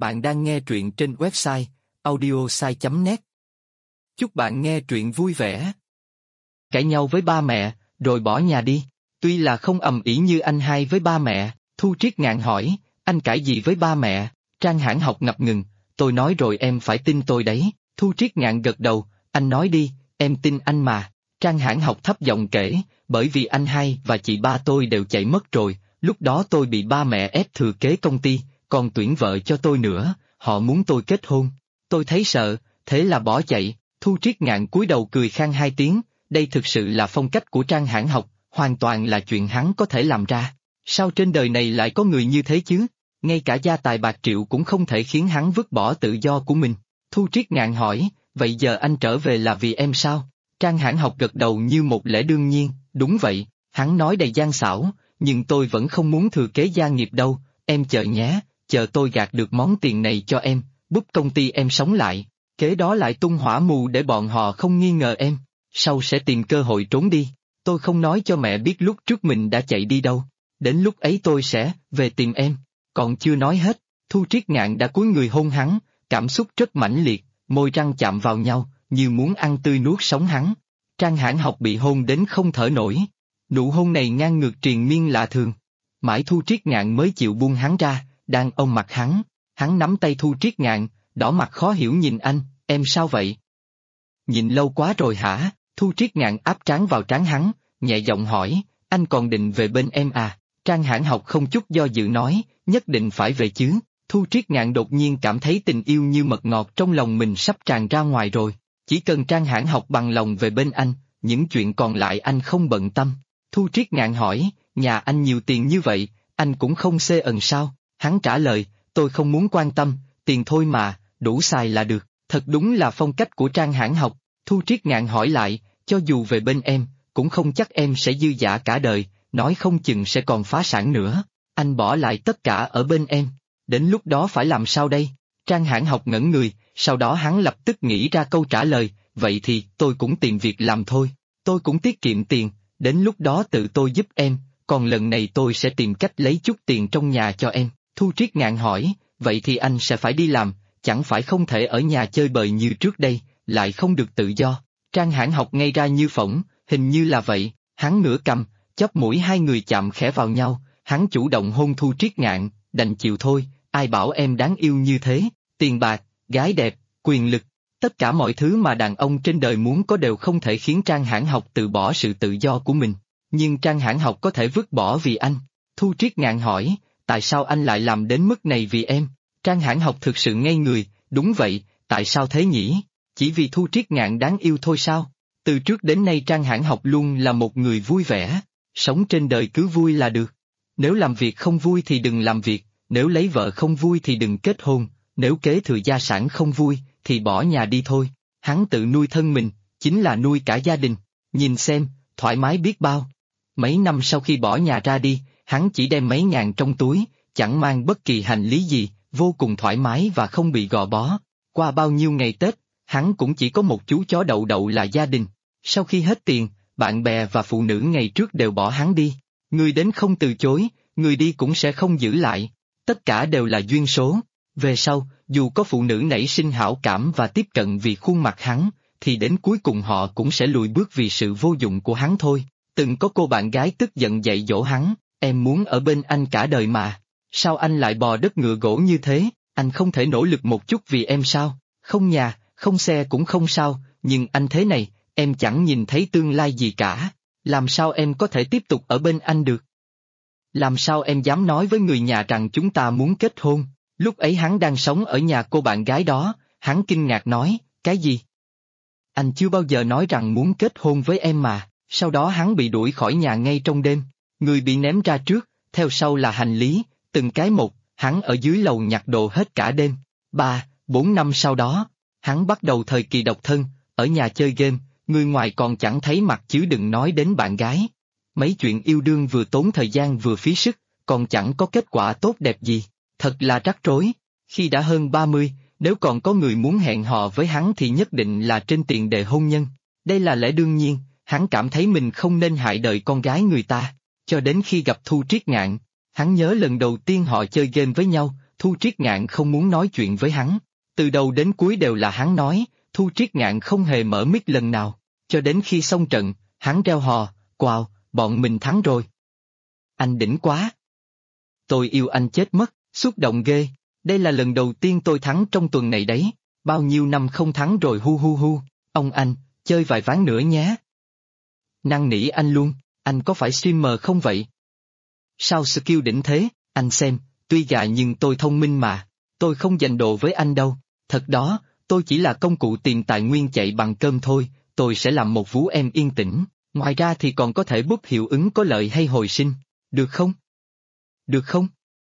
Bạn đang nghe truyện trên website audiosai.net. Chúc bạn nghe truyện vui vẻ. Cãi nhau với ba mẹ, rồi bỏ nhà đi. Tuy là không ầm ĩ như anh hai với ba mẹ, Thu Triết ngạn hỏi, anh cãi gì với ba mẹ? Trang Hãn Học ngập ngừng, tôi nói rồi em phải tin tôi đấy. Thu Triết ngạn gật đầu, anh nói đi, em tin anh mà. Trang Hãn Học thấp giọng kể, bởi vì anh hai và chị ba tôi đều chạy mất rồi, lúc đó tôi bị ba mẹ ép thừa kế công ty, còn tuyển vợ cho tôi nữa, họ muốn tôi kết hôn. Tôi thấy sợ, thế là bỏ chạy. Thu Triết ngạn cúi đầu cười khan hai tiếng, đây thực sự là phong cách của Trang Hãn Học, hoàn toàn là chuyện hắn có thể làm ra. Sao trên đời này lại có người như thế chứ? Ngay cả gia tài bạc triệu cũng không thể khiến hắn vứt bỏ tự do của mình. Thu Triết ngạn hỏi, vậy giờ anh trở về là vì em sao? Trang Hãn Học gật đầu như một lẽ đương nhiên, đúng vậy, hắn nói đầy gian xảo, nhưng tôi vẫn không muốn thừa kế gia nghiệp đâu, em chờ nhé, chờ tôi gạt được món tiền này cho em, búp công ty em sống lại, kế đó lại tung hỏa mù để bọn họ không nghi ngờ em, sau sẽ tìm cơ hội trốn đi, tôi không nói cho mẹ biết lúc trước mình đã chạy đi đâu, đến lúc ấy tôi sẽ về tìm em, còn chưa nói hết, Thu Triết ngạn đã cúi người hôn hắn, cảm xúc rất mãnh liệt, môi răng chạm vào nhau, như muốn ăn tươi nuốt sống hắn. Trang Hãn Học bị hôn đến không thở nổi. Nụ hôn này ngang ngược triền miên lạ thường. Mãi Thu Triết ngạn mới chịu buông hắn ra, đang ôm mặt hắn nắm tay Thu Triết ngạn, đỏ mặt khó hiểu nhìn anh, em sao vậy? Nhìn lâu quá rồi hả? Thu Triết ngạn áp trán vào trán hắn, nhẹ giọng hỏi, anh còn định về bên em à? Trang Hãn Học không chút do dự nói, nhất định phải về chứ. Thu Triết ngạn đột nhiên cảm thấy tình yêu như mật ngọt trong lòng mình sắp tràn ra ngoài rồi. Chỉ cần Trang Hãn Học bằng lòng về bên anh, những chuyện còn lại anh không bận tâm. Thu Triết ngạn hỏi, nhà anh nhiều tiền như vậy, anh cũng không xê ần sao? Hắn trả lời, tôi không muốn quan tâm, tiền thôi mà, đủ xài là được. Thật đúng là phong cách của Trang Hãn Học. Thu Triết ngạn hỏi lại, cho dù về bên em, cũng không chắc em sẽ dư dả cả đời, nói không chừng sẽ còn phá sản nữa. Anh bỏ lại tất cả ở bên em, đến lúc đó phải làm sao đây? Trang Hãn Học ngẩn người, sau đó hắn lập tức nghĩ ra câu trả lời, vậy thì tôi cũng tìm việc làm thôi, tôi cũng tiết kiệm tiền, đến lúc đó tự tôi giúp em, còn lần này tôi sẽ tìm cách lấy chút tiền trong nhà cho em. Thu Triết ngạn hỏi, vậy thì anh sẽ phải đi làm, chẳng phải không thể ở nhà chơi bời như trước đây, lại không được tự do. Trang Hãn Học ngây ra như phỗng, hình như là vậy, hắn ngửa cầm, chóp mũi hai người chạm khẽ vào nhau, hắn chủ động hôn Thu Triết ngạn, đành chịu thôi, ai bảo em đáng yêu như thế, tiền bạc, gái đẹp, quyền lực, tất cả mọi thứ mà đàn ông trên đời muốn có đều không thể khiến Trang Hãn Học từ bỏ sự tự do của mình, nhưng Trang Hãn Học có thể vứt bỏ vì anh. Thu Triết ngạn hỏi, tại sao anh lại làm đến mức này vì em? Trang Hãn Học thực sự ngây người, đúng vậy, tại sao thế nhỉ? Chỉ vì Thu Triết ngạn đáng yêu thôi sao? Từ trước đến nay Trang Hãn Học luôn là một người vui vẻ, sống trên đời cứ vui là được. Nếu làm việc không vui thì đừng làm việc, nếu lấy vợ không vui thì đừng kết hôn, nếu kế thừa gia sản không vui, thì bỏ nhà đi thôi. Hắn tự nuôi thân mình, chính là nuôi cả gia đình, nhìn xem, thoải mái biết bao. Mấy năm sau khi bỏ nhà ra đi, hắn chỉ đem mấy ngàn trong túi, chẳng mang bất kỳ hành lý gì, vô cùng thoải mái và không bị gò bó. Qua bao nhiêu ngày Tết, hắn cũng chỉ có một chú chó đậu đậu là gia đình. Sau khi hết tiền, bạn bè và phụ nữ ngày trước đều bỏ hắn đi. Người đến không từ chối, người đi cũng sẽ không giữ lại. Tất cả đều là duyên số. Về sau, dù có phụ nữ nảy sinh hảo cảm và tiếp cận vì khuôn mặt hắn, thì đến cuối cùng họ cũng sẽ lùi bước vì sự vô dụng của hắn thôi. Từng có cô bạn gái tức giận dạy dỗ hắn, em muốn ở bên anh cả đời mà. Sao anh lại bò đất ngựa gỗ như thế, anh không thể nỗ lực một chút vì em sao? Không nhà, không xe cũng không sao, nhưng anh thế này, em chẳng nhìn thấy tương lai gì cả. Làm sao em có thể tiếp tục ở bên anh được? Làm sao em dám nói với người nhà rằng chúng ta muốn kết hôn? Lúc ấy hắn đang sống ở nhà cô bạn gái đó, hắn kinh ngạc nói, cái gì? Anh chưa bao giờ nói rằng muốn kết hôn với em mà, sau đó hắn bị đuổi khỏi nhà ngay trong đêm, người bị ném ra trước, theo sau là hành lý, từng cái một, hắn ở dưới lầu nhặt đồ hết cả đêm. 4 năm sau đó, hắn bắt đầu thời kỳ độc thân, ở nhà chơi game, người ngoài còn chẳng thấy mặt chứ đừng nói đến bạn gái. Mấy chuyện yêu đương vừa tốn thời gian vừa phí sức, còn chẳng có kết quả tốt đẹp gì, thật là rắc rối. Khi đã hơn 30, nếu còn có người muốn hẹn hò với hắn thì nhất định là trên tiền đề hôn nhân. Đây là lẽ đương nhiên, hắn cảm thấy mình không nên hại đời con gái người ta. Cho đến khi gặp Thu Triết ngạn, hắn nhớ lần đầu tiên họ chơi game với nhau, Thu Triết Ngạn không muốn nói chuyện với hắn. Từ đầu đến cuối đều là hắn nói, Thu Triết Ngạn không hề mở mic lần nào, cho đến khi xong trận, hắn reo hò, "Wow, bọn mình thắng rồi. Anh đỉnh quá. Tôi yêu anh chết mất, xúc động ghê, đây là lần đầu tiên tôi thắng trong tuần này đấy, bao nhiêu năm không thắng rồi hu hu hu, ông anh, chơi vài ván nữa nhé." Năn nỉ anh luôn, anh có phải streamer không vậy? Sao skill đỉnh thế, anh xem, tuy gà nhưng tôi thông minh mà, tôi không giành đồ với anh đâu, thật đó, tôi chỉ là công cụ tìm tài nguyên chạy bằng cơm thôi, tôi sẽ làm một vú em yên tĩnh, ngoài ra thì còn có thể bút hiệu ứng có lợi hay hồi sinh, được không? Được không?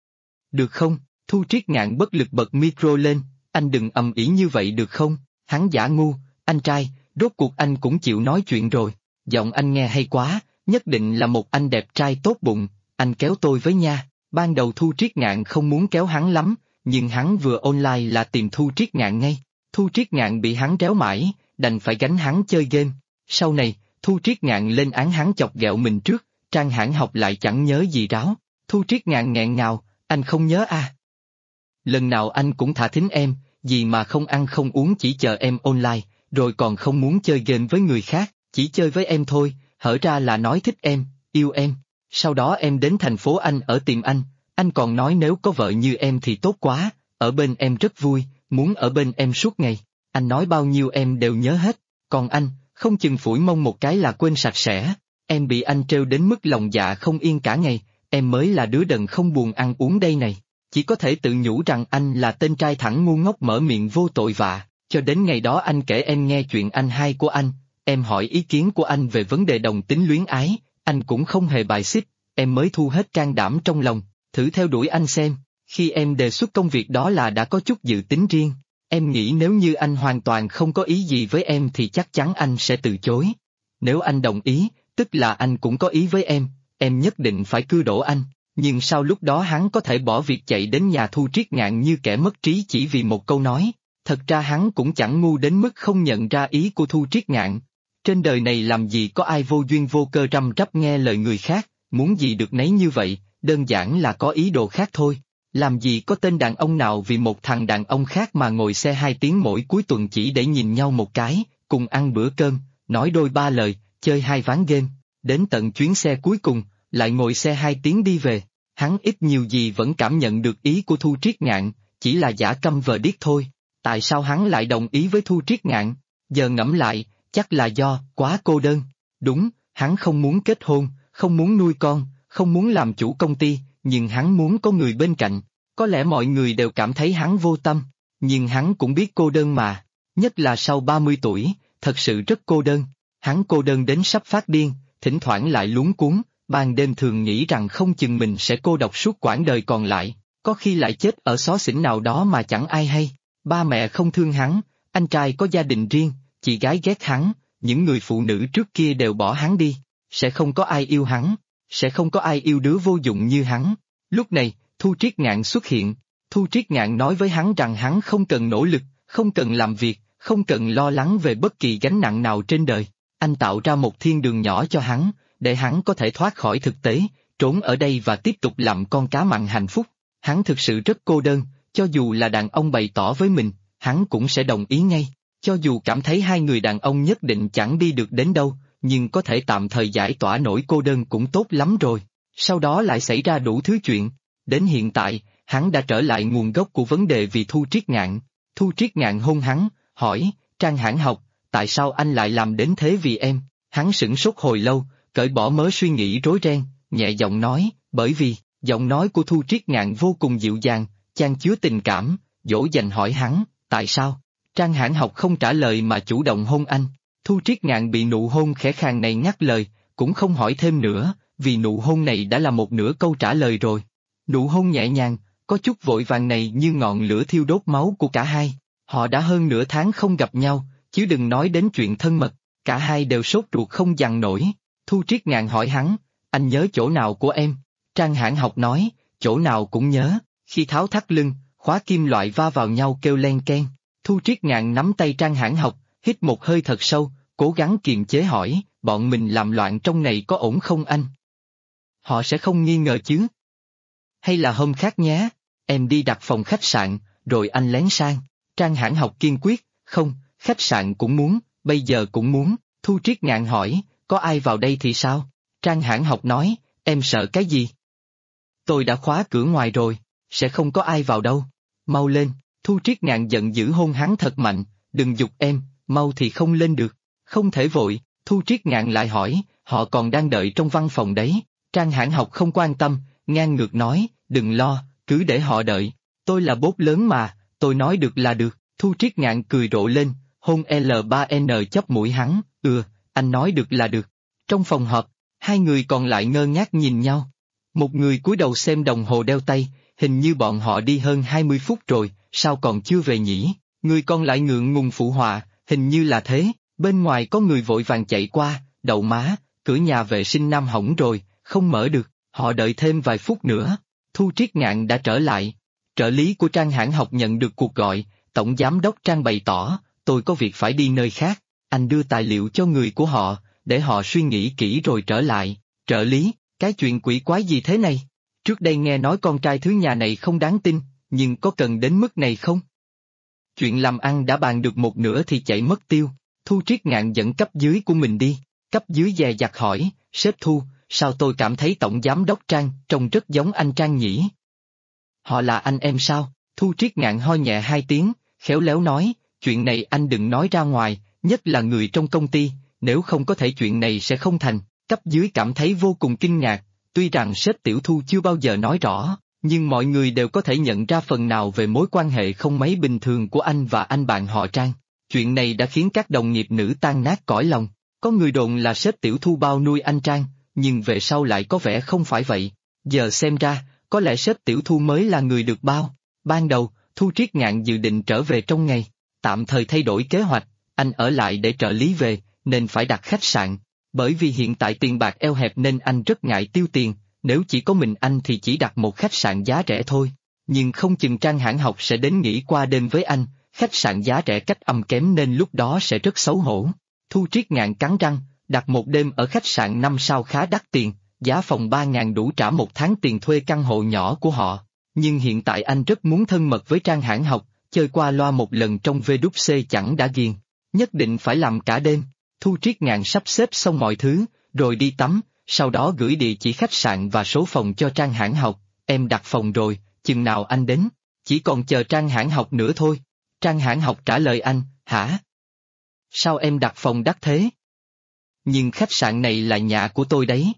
Được không? Thu Triết Ngạn bất lực bật micro lên, anh đừng ầm ĩ như vậy được không? Hắn giả ngu, anh trai, rốt cuộc anh cũng chịu nói chuyện rồi, giọng anh nghe hay quá, nhất định là một anh đẹp trai tốt bụng, anh kéo tôi với nha. Ban đầu Thu Triết Ngạn không muốn kéo hắn lắm, nhưng hắn vừa online là tìm Thu Triết Ngạn ngay. Thu Triết Ngạn bị hắn réo mãi, đành phải gánh hắn chơi game. Sau này, Thu Triết Ngạn lên án hắn chọc ghẹo mình trước, Trang Hãn Học lại chẳng nhớ gì ráo. Thu Triết Ngạn nghẹn ngào, anh không nhớ à? Lần nào anh cũng thả thính em, gì mà không ăn không uống chỉ chờ em online, rồi còn không muốn chơi game với người khác, chỉ chơi với em thôi, hở ra là nói thích em, yêu em. Sau đó em đến thành phố Anh ở tìm anh còn nói nếu có vợ như em thì tốt quá, ở bên em rất vui, muốn ở bên em suốt ngày, anh nói bao nhiêu em đều nhớ hết, còn anh, không chừng phủi mông một cái là quên sạch sẽ, em bị anh trêu đến mức lòng dạ không yên cả ngày, em mới là đứa đần không buồn ăn uống đây này, chỉ có thể tự nhủ rằng anh là tên trai thẳng ngu ngốc mở miệng vô tội vạ, cho đến ngày đó anh kể em nghe chuyện anh hai của anh, em hỏi ý kiến của anh về vấn đề đồng tính luyến ái. Anh cũng không hề bài xích, em mới thu hết can đảm trong lòng, thử theo đuổi anh xem, khi em đề xuất công việc đó là đã có chút dự tính riêng, em nghĩ nếu như anh hoàn toàn không có ý gì với em thì chắc chắn anh sẽ từ chối. Nếu anh đồng ý, tức là anh cũng có ý với em nhất định phải cưa đổ anh, nhưng sao lúc đó hắn có thể bỏ việc chạy đến nhà Thu Triết Ngạn như kẻ mất trí chỉ vì một câu nói, thật ra hắn cũng chẳng ngu đến mức không nhận ra ý của Thu Triết Ngạn. Trên đời này làm gì có ai vô duyên vô cơ răm rắp nghe lời người khác, muốn gì được nấy như vậy, đơn giản là có ý đồ khác thôi. Làm gì có tên đàn ông nào vì một thằng đàn ông khác mà ngồi xe 2 tiếng mỗi cuối tuần chỉ để nhìn nhau một cái, cùng ăn bữa cơm, nói đôi ba lời, chơi 2 ván game, đến tận chuyến xe cuối cùng, lại ngồi xe 2 tiếng đi về. Hắn ít nhiều gì vẫn cảm nhận được ý của Thu Triết Ngạn, chỉ là giả câm vờ điếc thôi. Tại sao hắn lại đồng ý với Thu Triết Ngạn? Giờ ngẫm lại, chắc là do quá cô đơn. Đúng, hắn không muốn kết hôn, không muốn nuôi con, không muốn làm chủ công ty, nhưng hắn muốn có người bên cạnh. Có lẽ mọi người đều cảm thấy hắn vô tâm, nhưng hắn cũng biết cô đơn mà. Nhất là sau 30 tuổi, thật sự rất cô đơn. Hắn cô đơn đến sắp phát điên, thỉnh thoảng lại luống cuống, ban đêm thường nghĩ rằng không chừng mình sẽ cô độc suốt quãng đời còn lại, có khi lại chết ở xó xỉnh nào đó mà chẳng ai hay. Ba mẹ không thương hắn, anh trai có gia đình riêng, chị gái ghét hắn, những người phụ nữ trước kia đều bỏ hắn đi, sẽ không có ai yêu hắn, sẽ không có ai yêu đứa vô dụng như hắn. Lúc này, Thu Triết Ngạn xuất hiện, Thu Triết Ngạn nói với hắn rằng hắn không cần nỗ lực, không cần làm việc, không cần lo lắng về bất kỳ gánh nặng nào trên đời, anh tạo ra một thiên đường nhỏ cho hắn, để hắn có thể thoát khỏi thực tế, trốn ở đây và tiếp tục làm con cá mặn hạnh phúc. Hắn thực sự rất cô đơn, cho dù là đàn ông bày tỏ với mình, hắn cũng sẽ đồng ý ngay. Cho dù cảm thấy hai người đàn ông nhất định chẳng đi được đến đâu, nhưng có thể tạm thời giải tỏa nỗi cô đơn cũng tốt lắm rồi. Sau đó lại xảy ra đủ thứ chuyện. Đến hiện tại, hắn đã trở lại nguồn gốc của vấn đề vì Thu Triết Ngạn. Thu Triết Ngạn hôn hắn, hỏi, Trang Hãn Học, tại sao anh lại làm đến thế vì em? Hắn sửng sốt hồi lâu, cởi bỏ mớ suy nghĩ rối ren, nhẹ giọng nói, bởi vì, giọng nói của Thu Triết Ngạn vô cùng dịu dàng, chan chứa tình cảm, dỗ dành hỏi hắn, tại sao? Trang Hãn Học không trả lời mà chủ động hôn anh. Thu Triết Ngạn bị nụ hôn khẽ khàng này ngắt lời, cũng không hỏi thêm nữa, vì nụ hôn này đã là một nửa câu trả lời rồi. Nụ hôn nhẹ nhàng, có chút vội vàng này như ngọn lửa thiêu đốt máu của cả hai. Họ đã hơn nửa tháng không gặp nhau, chứ đừng nói đến chuyện thân mật, cả hai đều sốt ruột không dằn nổi. Thu Triết Ngạn hỏi hắn, anh nhớ chỗ nào của em? Trang Hãn Học nói, chỗ nào cũng nhớ, khi tháo thắt lưng, khóa kim loại va vào nhau kêu len keng. Thu Triết Ngạn nắm tay Trang Hãn Học, hít một hơi thật sâu, cố gắng kiềm chế hỏi, bọn mình làm loạn trong này có ổn không anh? Họ sẽ không nghi ngờ chứ? Hay là hôm khác nhé, em đi đặt phòng khách sạn, rồi anh lén sang. Trang Hãn Học kiên quyết, không, khách sạn cũng muốn, bây giờ cũng muốn. Thu Triết Ngạn hỏi, có ai vào đây thì sao? Trang Hãn Học nói, em sợ cái gì? Tôi đã khóa cửa ngoài rồi, sẽ không có ai vào đâu. Mau lên, Thu Triết Ngạn giận dữ hôn hắn thật mạnh, đừng giục em, mau thì không lên được. Không thể vội, Thu Triết Ngạn lại hỏi, họ còn đang đợi trong văn phòng đấy. Trang Hãn Học không quan tâm, ngang ngược nói, đừng lo, cứ để họ đợi. Tôi là bốt lớn mà, tôi nói được là được. Thu Triết Ngạn cười rộ lên, hôn L3N chóp mũi hắn, anh nói được là được. Trong phòng họp, hai người còn lại ngơ ngác nhìn nhau. Một người cúi đầu xem đồng hồ đeo tay, hình như bọn họ đi hơn 20 phút rồi, sao còn chưa về nhỉ? Người còn lại ngượng ngùng phụ họa, hình như là thế. Bên ngoài có người vội vàng chạy qua, đậu má, cửa nhà vệ sinh nam hỏng rồi, không mở được, họ đợi thêm vài phút nữa. Thu Triết Ngạn đã trở lại. Trợ lý của Trang Hãn Học nhận được cuộc gọi, Tổng Giám đốc Trang bày tỏ, tôi có việc phải đi nơi khác, anh đưa tài liệu cho người của họ, để họ suy nghĩ kỹ rồi trở lại. Trợ lý, cái chuyện quỷ quái gì thế này? Trước đây nghe nói con trai thứ nhà này không đáng tin, nhưng có cần đến mức này không? Chuyện làm ăn đã bàn được một nửa thì chạy mất tiêu. Thu Triết Ngạn dẫn cấp dưới của mình đi. Cấp dưới dè dặt hỏi, sếp Thu, sao tôi cảm thấy Tổng Giám đốc Trang trông rất giống anh Trang nhỉ? Họ là anh em sao? Thu Triết Ngạn ho nhẹ hai tiếng, khéo léo nói, chuyện này anh đừng nói ra ngoài, nhất là người trong công ty, nếu không có thể chuyện này sẽ không thành. Cấp dưới cảm thấy vô cùng kinh ngạc, tuy rằng sếp Tiểu Thu chưa bao giờ nói rõ, nhưng mọi người đều có thể nhận ra phần nào về mối quan hệ không mấy bình thường của anh và anh bạn họ Trang. Chuyện này đã khiến các đồng nghiệp nữ tan nát cõi lòng. Có người đồn là sếp Tiểu Thu bao nuôi anh Trang, nhưng về sau lại có vẻ không phải vậy. Giờ xem ra, có lẽ sếp Tiểu Thu mới là người được bao. Ban đầu, Thu Triết Ngạn dự định trở về trong ngày, tạm thời thay đổi kế hoạch, anh ở lại để trợ lý về, nên phải đặt khách sạn. Bởi vì hiện tại tiền bạc eo hẹp nên anh rất ngại tiêu tiền, nếu chỉ có mình anh thì chỉ đặt một khách sạn giá rẻ thôi. Nhưng không chừng Trang Hãn Học sẽ đến nghỉ qua đêm với anh, khách sạn giá rẻ cách âm kém nên lúc đó sẽ rất xấu hổ. Thu Triết Ngạn cắn răng, đặt một đêm ở khách sạn 5 sao khá đắt tiền, giá phòng 3.000 đủ trả một tháng tiền thuê căn hộ nhỏ của họ. Nhưng hiện tại anh rất muốn thân mật với Trang Hãn Học, chơi qua loa một lần trong VWC chẳng đã ghiền, nhất định phải làm cả đêm. Thu Triết Ngạn sắp xếp xong mọi thứ, rồi đi tắm, sau đó gửi địa chỉ khách sạn và số phòng cho Trang Hãn Học, em đặt phòng rồi, chừng nào anh đến, chỉ còn chờ Trang Hãn Học nữa thôi. Trang Hãn Học trả lời anh, hả? Sao em đặt phòng đắt thế? Nhưng khách sạn này là nhà của tôi đấy.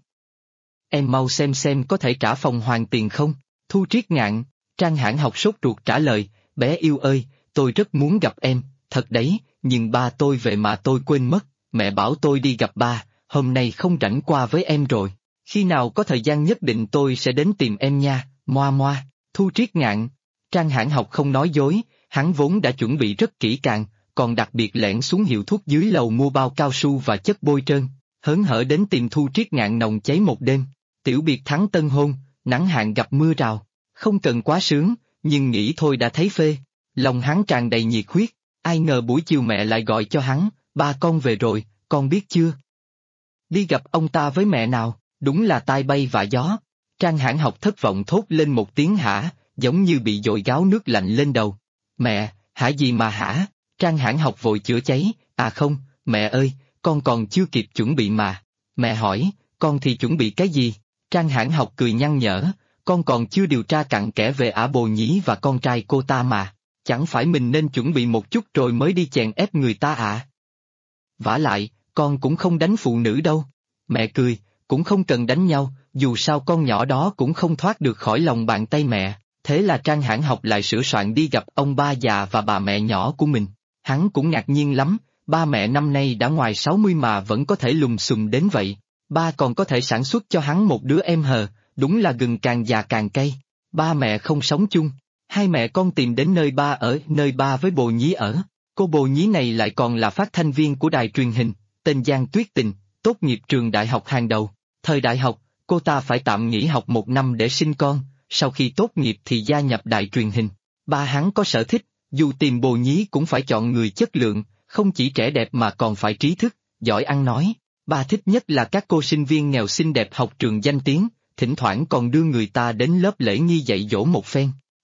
Em mau xem có thể trả phòng hoàn tiền không? Thu Triết Ngạn, Trang Hãn Học sốt ruột trả lời, bé yêu ơi, tôi rất muốn gặp em, thật đấy, nhưng ba tôi về mà tôi quên mất, mẹ bảo tôi đi gặp ba, hôm nay không rảnh qua với em rồi. Khi nào có thời gian nhất định tôi sẽ đến tìm em nha, moa moa. Thu Triết Ngạn, Trang Hãn Học không nói dối, hắn vốn đã chuẩn bị rất kỹ càng, còn đặc biệt lẻn xuống hiệu thuốc dưới lầu mua bao cao su và chất bôi trơn, hớn hở đến tìm Thu Triết Ngạn nồng cháy một đêm. Tiểu biệt thắng tân hôn, nắng hạn gặp mưa rào, không cần quá sướng, nhưng nghĩ thôi đã thấy phê. Lòng hắn tràn đầy nhiệt huyết, ai ngờ buổi chiều mẹ lại gọi cho hắn, ba con về rồi, con biết chưa? Đi gặp ông ta với mẹ nào, đúng là tai bay vạ gió. Trang Hãn Học thất vọng thốt lên một tiếng hả, giống như bị dội gáo nước lạnh lên đầu. Mẹ, hả gì mà hả? Trang Hãn Học vội chữa cháy, à không, mẹ ơi, con còn chưa kịp chuẩn bị mà. Mẹ hỏi, con thì chuẩn bị cái gì? Trang Hãn Học cười nhăn nhở, con còn chưa điều tra cặn kẽ về Ả Bồ Nhí và con trai cô ta mà. Chẳng phải mình nên chuẩn bị một chút rồi mới đi chèn ép người ta à? Vả lại, con cũng không đánh phụ nữ đâu. Mẹ cười, cũng không cần đánh nhau, dù sao con nhỏ đó cũng không thoát được khỏi lòng bàn tay mẹ. Thế là Trang Hãn Học lại sửa soạn đi gặp ông ba già và bà mẹ nhỏ của mình. Hắn cũng ngạc nhiên lắm, ba mẹ năm nay đã ngoài 60 mà vẫn có thể lùm xùm đến vậy. Ba còn có thể sản xuất cho hắn một đứa em hờ, đúng là gừng càng già càng cay. Ba mẹ không sống chung, hai mẹ con tìm đến nơi ba ở, nơi ba với Bồ Nhí ở. Cô Bồ Nhí này lại còn là phát thanh viên của đài truyền hình, tên Giang Tuyết Tình, tốt nghiệp trường đại học hàng đầu. Thời đại học, cô ta phải tạm nghỉ học 1 năm để sinh con, sau khi tốt nghiệp thì gia nhập đài truyền hình. Ba hắn có sở thích, dù tìm Bồ Nhí cũng phải chọn người chất lượng, không chỉ trẻ đẹp mà còn phải trí thức, giỏi ăn nói. Ba thích nhất là các cô sinh viên nghèo xinh đẹp học trường danh tiếng, thỉnh thoảng còn đưa người ta đến lớp lễ nghi dạy dỗ một phen.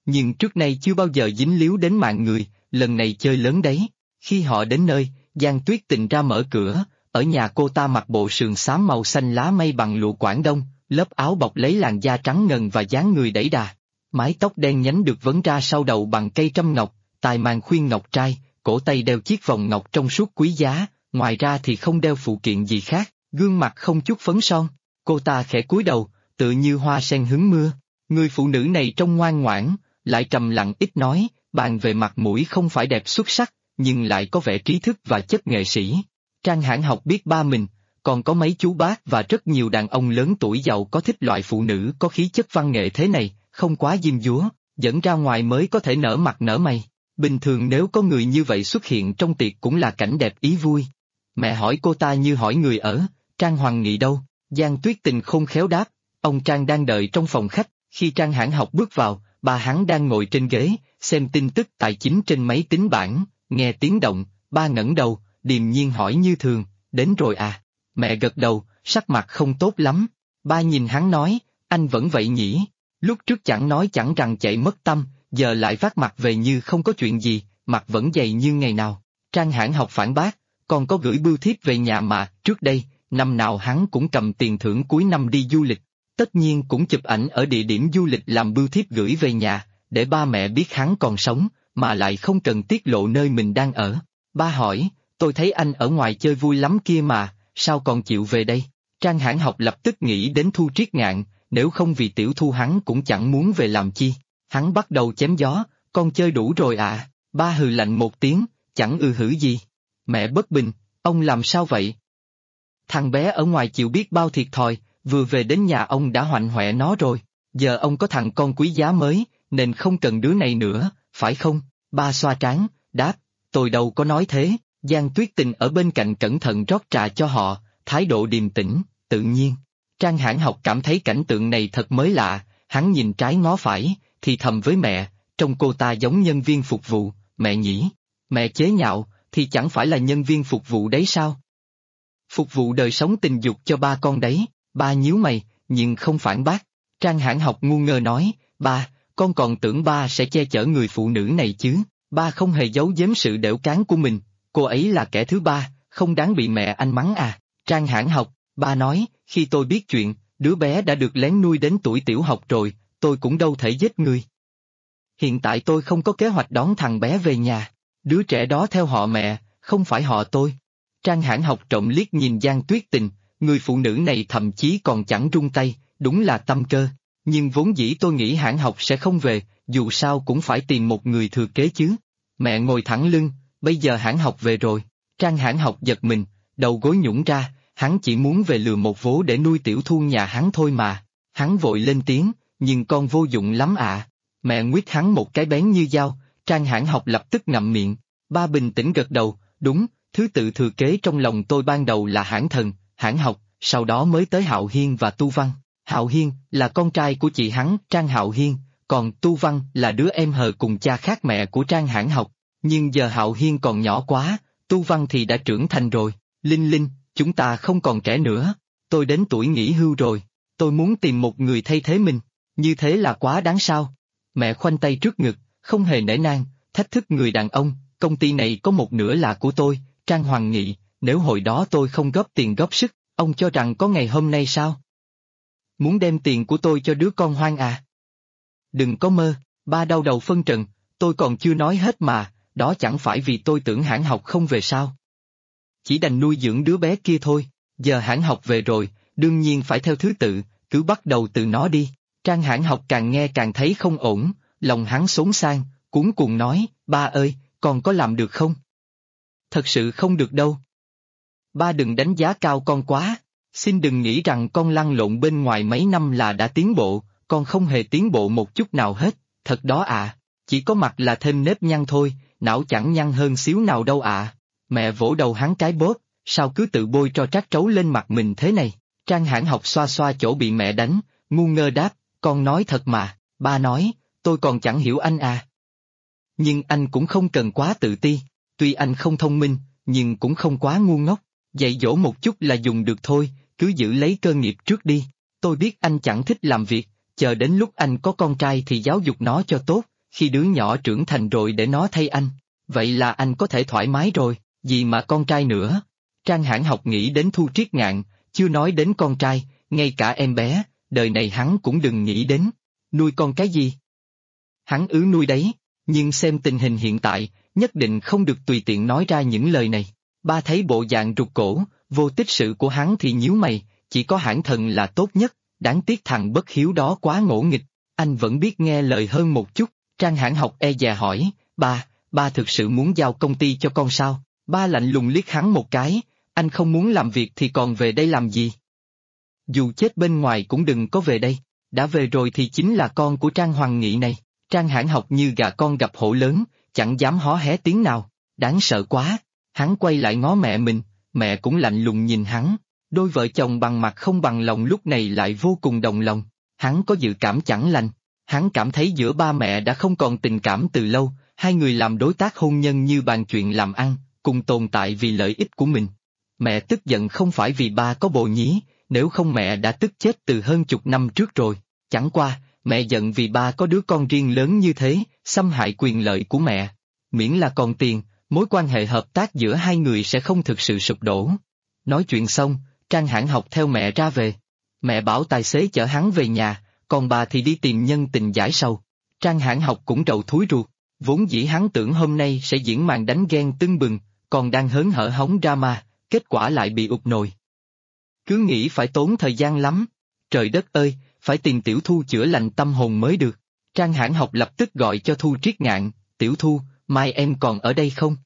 nhưng trước nay chưa bao giờ dính líu đến mạng người, lần này chơi lớn đấy. Khi họ đến nơi, Giang Tuyết Tình ra mở cửa, ở nhà cô ta mặc bộ sườn xám màu xanh lá mây bằng lụa Quảng Đông, lớp áo bọc lấy làn da trắng ngần và dáng người đẩy đà. Mái tóc đen nhánh được vấn ra sau đầu bằng cây trâm ngọc, tai mang khuyên ngọc trai, cổ tay đeo chiếc vòng ngọc trong suốt quý giá, ngoài ra thì không đeo phụ kiện gì khác, gương mặt không chút phấn son. Cô ta khẽ cúi đầu, tựa như hoa sen hứng mưa. Người phụ nữ này trông ngoan ngoãn, lại trầm lặng ít nói, bàn về mặt mũi không phải đẹp xuất sắc, nhưng lại có vẻ trí thức và chất nghệ sĩ. Trang Hãn Học biết ba mình, còn có mấy chú bác và rất nhiều đàn ông lớn tuổi giàu có thích loại phụ nữ có khí chất văn nghệ thế này, không quá diêm dúa, dẫn ra ngoài mới có thể nở mặt nở mày. Bình thường nếu có người như vậy xuất hiện trong tiệc cũng là cảnh đẹp ý vui. Mẹ hỏi cô ta như hỏi người ở, Trang Hoàng Nghị đâu? Giang Tuyết Tình khôn khéo đáp, ông Trang đang đợi trong phòng khách. Khi Trang Hãn Học bước vào, bà hắn đang ngồi trên ghế, xem tin tức tài chính trên máy tính bảng, nghe tiếng động, ba ngẩng đầu, điềm nhiên hỏi như thường, đến rồi à? Mẹ gật đầu, sắc mặt không tốt lắm. Ba nhìn hắn nói, anh vẫn vậy nhỉ? Lúc trước chẳng nói chẳng rằng chạy mất tâm, giờ lại vác mặt về như không có chuyện gì, mặt vẫn dày như ngày nào. Trang Hãn Học phản bác, còn có gửi bưu thiếp về nhà mà, trước đây, năm nào hắn cũng cầm tiền thưởng cuối năm đi du lịch. Tất nhiên cũng chụp ảnh ở địa điểm du lịch làm bưu thiếp gửi về nhà, để ba mẹ biết hắn còn sống, mà lại không cần tiết lộ nơi mình đang ở. Ba hỏi, tôi thấy anh ở ngoài chơi vui lắm kia mà, sao còn chịu về đây? Trang Hãn Học lập tức nghĩ đến Thu Triết Ngạn, nếu không vì tiểu Thu hắn cũng chẳng muốn về làm chi. Hắn bắt đầu chém gió, con chơi đủ rồi à? Ba hừ lạnh một tiếng, chẳng hử gì. Mẹ bất bình, ông làm sao vậy? Thằng bé ở ngoài chịu biết bao thiệt thòi, vừa về đến nhà ông đã hoạnh hoẹ nó rồi. Giờ ông có thằng con quý giá mới, nên không cần đứa này nữa, phải không? Ba xoa trán, đáp, tôi đâu có nói thế. Giang Tuyết Tình ở bên cạnh cẩn thận rót trà cho họ, thái độ điềm tĩnh, tự nhiên. Trang Hãn Học cảm thấy cảnh tượng này thật mới lạ, hắn nhìn trái ngó phải, thì thầm với mẹ, trông cô ta giống nhân viên phục vụ, mẹ nhỉ? Mẹ chế nhạo, thì chẳng phải là nhân viên phục vụ đấy sao? Phục vụ đời sống tình dục cho ba con đấy. Ba nhíu mày, nhưng không phản bác. Trang Hãn Học ngu ngơ nói, ba, con còn tưởng ba sẽ che chở người phụ nữ này chứ. Ba không hề giấu giếm sự đểu cáng của mình, cô ấy là kẻ thứ ba, không đáng bị mẹ anh mắng à. Trang Hãn Học, ba nói, khi tôi biết chuyện, đứa bé đã được lén nuôi đến tuổi tiểu học rồi, tôi cũng đâu thể giết người. Hiện tại tôi không có kế hoạch đón thằng bé về nhà, đứa trẻ đó theo họ mẹ, không phải họ tôi. Trang Hãn Học trộm liếc nhìn Giang Tuyết Tình, người phụ nữ này thậm chí còn chẳng rung tay, đúng là tâm cơ. Nhưng vốn dĩ tôi nghĩ Hãn Học sẽ không về, dù sao cũng phải tìm một người thừa kế chứ. Mẹ ngồi thẳng lưng, bây giờ Hãn Học về rồi. Trang Hãn Học giật mình, đầu gối nhũn ra, hắn chỉ muốn về lừa một vố để nuôi tiểu Thu nhà hắn thôi mà. Hắn vội lên tiếng, nhưng con vô dụng lắm ạ. Mẹ nguyết hắn một cái bén như dao, Trang Hãn Học lập tức ngậm miệng. Ba bình tĩnh gật đầu, đúng, thứ tự thừa kế trong lòng tôi ban đầu là Hãn Thần, Hãn Học, sau đó mới tới Hạo Hiên và Tu Văn. Hạo Hiên là con trai của chị hắn, Trang Hạo Hiên, còn Tu Văn là đứa em hờ cùng cha khác mẹ của Trang Hãn Học. Nhưng giờ Hạo Hiên còn nhỏ quá, Tu Văn thì đã trưởng thành rồi. Linh Linh, chúng ta không còn trẻ nữa. Tôi đến tuổi nghỉ hưu rồi. Tôi muốn tìm một người thay thế mình. Như thế là quá đáng sao? Mẹ khoanh tay trước ngực, không hề nể nang, thách thức người đàn ông. Công ty này có một nửa là của tôi, Trang Hoàng Nghị. Nếu hồi đó tôi không góp tiền góp sức, ông cho rằng có ngày hôm nay sao? Muốn đem tiền của tôi cho đứa con hoang à? Đừng có mơ, ba đau đầu phân trần, tôi còn chưa nói hết mà, đó chẳng phải vì tôi tưởng Hãn Học không về sao? Chỉ đành nuôi dưỡng đứa bé kia thôi, giờ Hãn Học về rồi, đương nhiên phải theo thứ tự, cứ bắt đầu từ nó đi. Trang Hãn Học càng nghe càng thấy không ổn, lòng hắn xốn sang, cuống cuồng nói, ba ơi, con có làm được không? Thật sự không được đâu. Ba đừng đánh giá cao con quá, xin đừng nghĩ rằng con lăn lộn bên ngoài mấy năm là đã tiến bộ, con không hề tiến bộ một chút nào hết, thật đó ạ, chỉ có mặt là thêm nếp nhăn thôi, não chẳng nhăn hơn xíu nào đâu ạ. Mẹ vỗ đầu hắn cái bóp, sao cứ tự bôi tro trát trấu lên mặt mình thế này? Trang Hãn Học xoa xoa chỗ bị mẹ đánh, ngu ngơ đáp, con nói thật mà. Ba nói, tôi còn chẳng hiểu anh à. Nhưng anh cũng không cần quá tự ti, tuy anh không thông minh, nhưng cũng không quá ngu ngốc, dạy dỗ một chút là dùng được thôi, cứ giữ lấy cơ nghiệp trước đi. Tôi biết anh chẳng thích làm việc, chờ đến lúc anh có con trai thì giáo dục nó cho tốt, khi đứa nhỏ trưởng thành rồi để nó thay anh. Vậy là anh có thể thoải mái rồi, gì mà con trai nữa. Trang Hãn Học nghĩ đến Thu Triết Ngạn, chưa nói đến con trai, ngay cả em bé, đời này hắn cũng đừng nghĩ đến. Nuôi con cái gì? Hắn nuôi đấy, nhưng xem tình hình hiện tại, nhất định không được tùy tiện nói ra những lời này. Ba thấy bộ dạng rụt cổ, vô tích sự của hắn thì nhíu mày, chỉ có Hãn Thần là tốt nhất, đáng tiếc thằng bất hiếu đó quá ngỗ nghịch, anh vẫn biết nghe lời hơn một chút. Trang Hãn Học e dè hỏi, ba thực sự muốn giao công ty cho con sao? Ba lạnh lùng liếc hắn một cái, anh không muốn làm việc thì còn về đây làm gì? Dù chết bên ngoài cũng đừng có về đây, đã về rồi thì chính là con của Trang Hoàng Nghị này. Trang Hãn Học như gà con gặp hổ lớn, chẳng dám hó hé tiếng nào, đáng sợ quá. Hắn quay lại ngó mẹ mình, mẹ cũng lạnh lùng nhìn hắn. Đôi vợ chồng bằng mặt không bằng lòng lúc này lại vô cùng đồng lòng. Hắn có dự cảm chẳng lành. Hắn cảm thấy giữa ba mẹ đã không còn tình cảm từ lâu, hai người làm đối tác hôn nhân như bàn chuyện làm ăn, cùng tồn tại vì lợi ích của mình. Mẹ tức giận không phải vì ba có bồ nhí, nếu không mẹ đã tức chết từ hơn chục năm trước rồi. Chẳng qua, mẹ giận vì ba có đứa con riêng lớn như thế, xâm hại quyền lợi của mẹ. Miễn là còn tiền, mối quan hệ hợp tác giữa hai người sẽ không thực sự sụp đổ. Nói chuyện xong, Trang Hãn Học theo mẹ ra về. Mẹ bảo tài xế chở hắn về nhà, còn bà thì đi tìm nhân tình giải sầu. Trang Hãn Học cũng rầu thúi ruột, vốn dĩ hắn tưởng hôm nay sẽ diễn màn đánh ghen tưng bừng, còn đang hớn hở hóng drama, kết quả lại bị ụt nồi. Cứ nghĩ phải tốn thời gian lắm. Trời đất ơi, phải tìm Tiểu Thu chữa lành tâm hồn mới được. Trang Hãn Học lập tức gọi cho Thu Triết Ngạn, Tiểu Thu, mai em còn ở đây không?